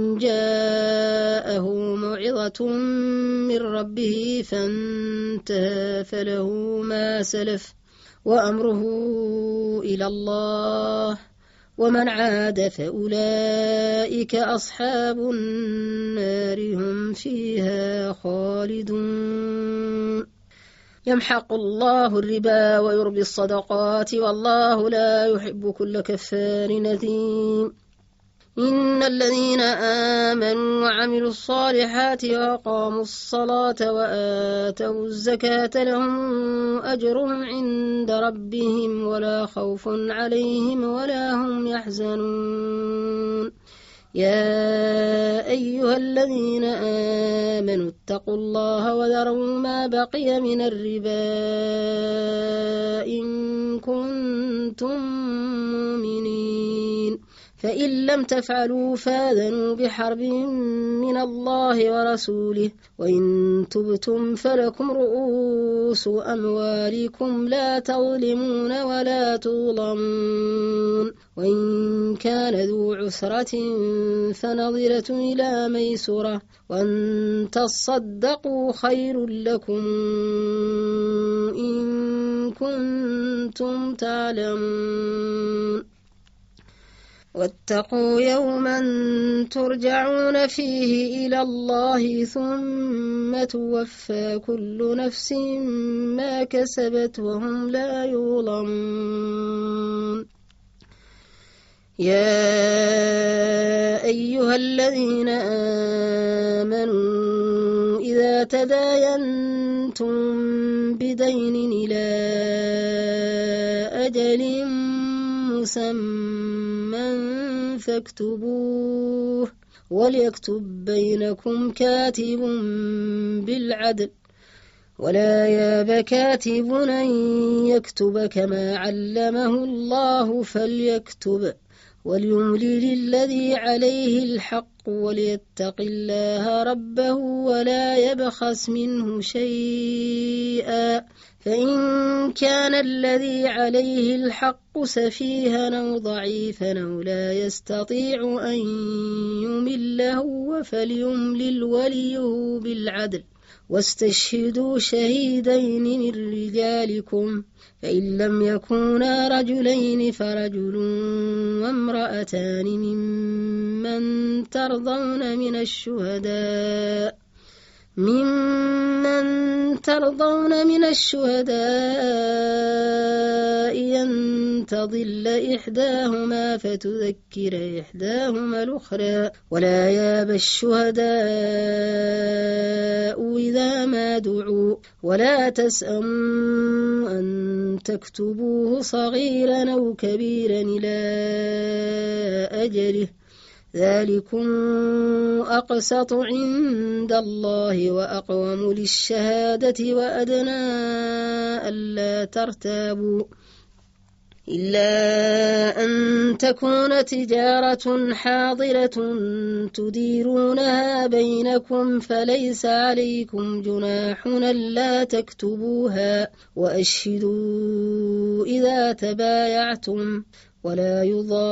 جاءه موعظة من ربه فانتهى فله ما سلف وأمره إلى الله ومن عاد فأولئك أصحاب النار هم فيها خالدون. يمحق الله الربا ويربي الصدقات والله لا يحب كل كفار نثيم. إن الذين آمنوا وعملوا الصالحات وأقاموا الصلاة وآتوا الزكاة لهم أجرهم عند ربهم ولا خوف عليهم ولا هم يحزنون. يا أيها الذين آمنوا اتقوا الله وذروا ما بقي من الربا إن كنتم مؤمنين فإن لم تفعلوا فآذنوا بحرب من الله ورسوله وإن تبتم فلكم رؤوس أموالكم لا تظلمون ولا تظلمون وإن كان ذو عسرة فنظرة إلى ميسرة وأن تصدقوا خير لكم إن كنتم تعلمون. واتقوا يوما ترجعون فيه إلى الله ثم توفى كل نفس ما كسبت وهم لا يظلمون. يا أيها الذين آمنوا إذا تداينتم بدين إلى أجل مسمى فاكتبوه وليكتب بينكم كاتب بالعدل ولا ياب كاتب أن يكتب كما علمه الله فليكتب وليملل الذي عليه الحق وليتق الله ربه ولا يبخس منه شيئا فإن كان الذي عليه الحق سفيها أو ضعيفا أو لا يستطيع أن يمله فليملل وليه بالعدل واستشهدوا شهيدين من رجالكم فإن لم يكونا رجلين فرجل وامرأتان ممن ترضون من الشهداء أن تضل إحداهما فتذكر إحداهما الأخرى ولا ياب الشهداء إذا ما دعوا ولا تسأموا أن تكتبوه صغيرا أو كبيرا إلى أجله ذلكم أقسط عند الله وأقوم للشهادة وأدنى ألا ترتابوا إلا أن تكون تجارة حاضرة تديرونها بينكم فليس عليكم جناح ألا تكتبوها وأشهدوا إذا تبايعتم ولا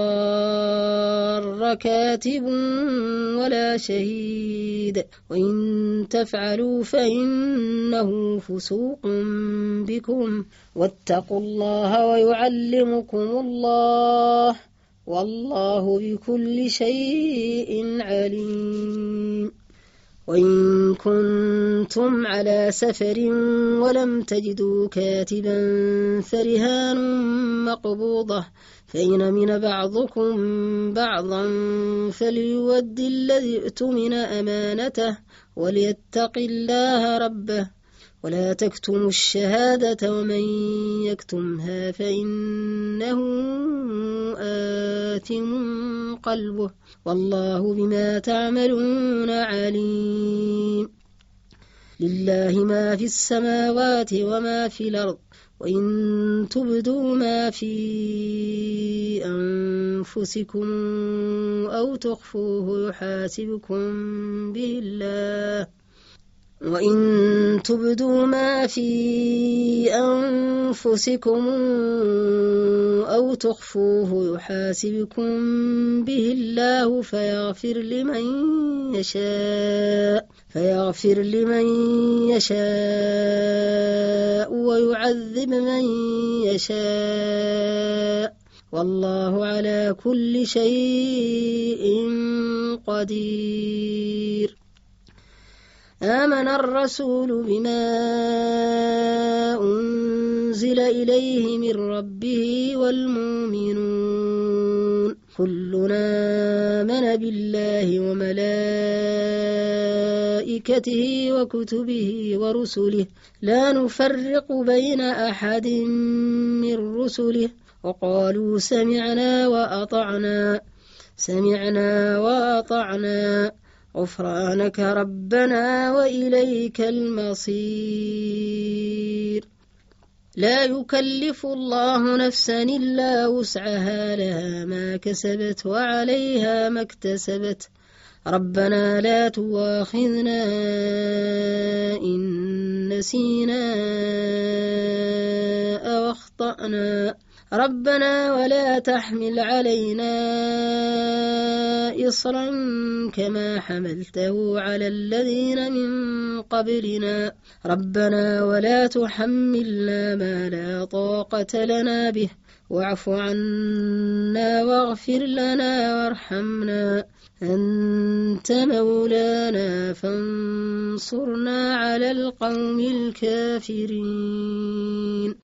يضار كاتب ولا شهيد وإن تفعلوا فإنه فسوق بكم واتقوا الله ويعلمكم الله والله بكل شيء عليم. وإن كنتم على سفر ولم تجدوا كاتبا فرهان مقبوضة فإن من بعضكم بعضا فليؤد الذي ائتمن أمانته وليتق الله ربه ولا تكتموا الشهادة ومن يكتمها فإنه آثم قلبه والله بما تعملون عليم. لله ما في السماوات وما في الأرض وإن تبدوا ما في أنفسكم أو تخفوه يحاسبكم به الله وإن تبدوا ما في أنفسكم أو تخفوه يحاسبكم به الله فيغفر لمن يشاء ويعذب من يشاء والله على كل شيء قدير. آمن الرسول بما أنزل إليه من ربه والمؤمنون كلنا آمن بالله وملائكته وكتبه ورسله لا نفرق بين أحد من رسله وقالوا سمعنا وأطعنا غفرانك ربنا وإليك المصير. لا يكلف الله نفسا إلا وسعها لها ما كسبت وعليها ما اكتسبت ربنا لا تؤاخذنا إن نسينا أو أخطأنا ربنا ولا تحمل علينا إصرا كما حملته على الذين من قبلنا ربنا ولا تحملنا ما لا طاقة لنا به واعف عنا عنا واغفر لنا وارحمنا أنت مولانا فانصرنا على القوم الكافرين.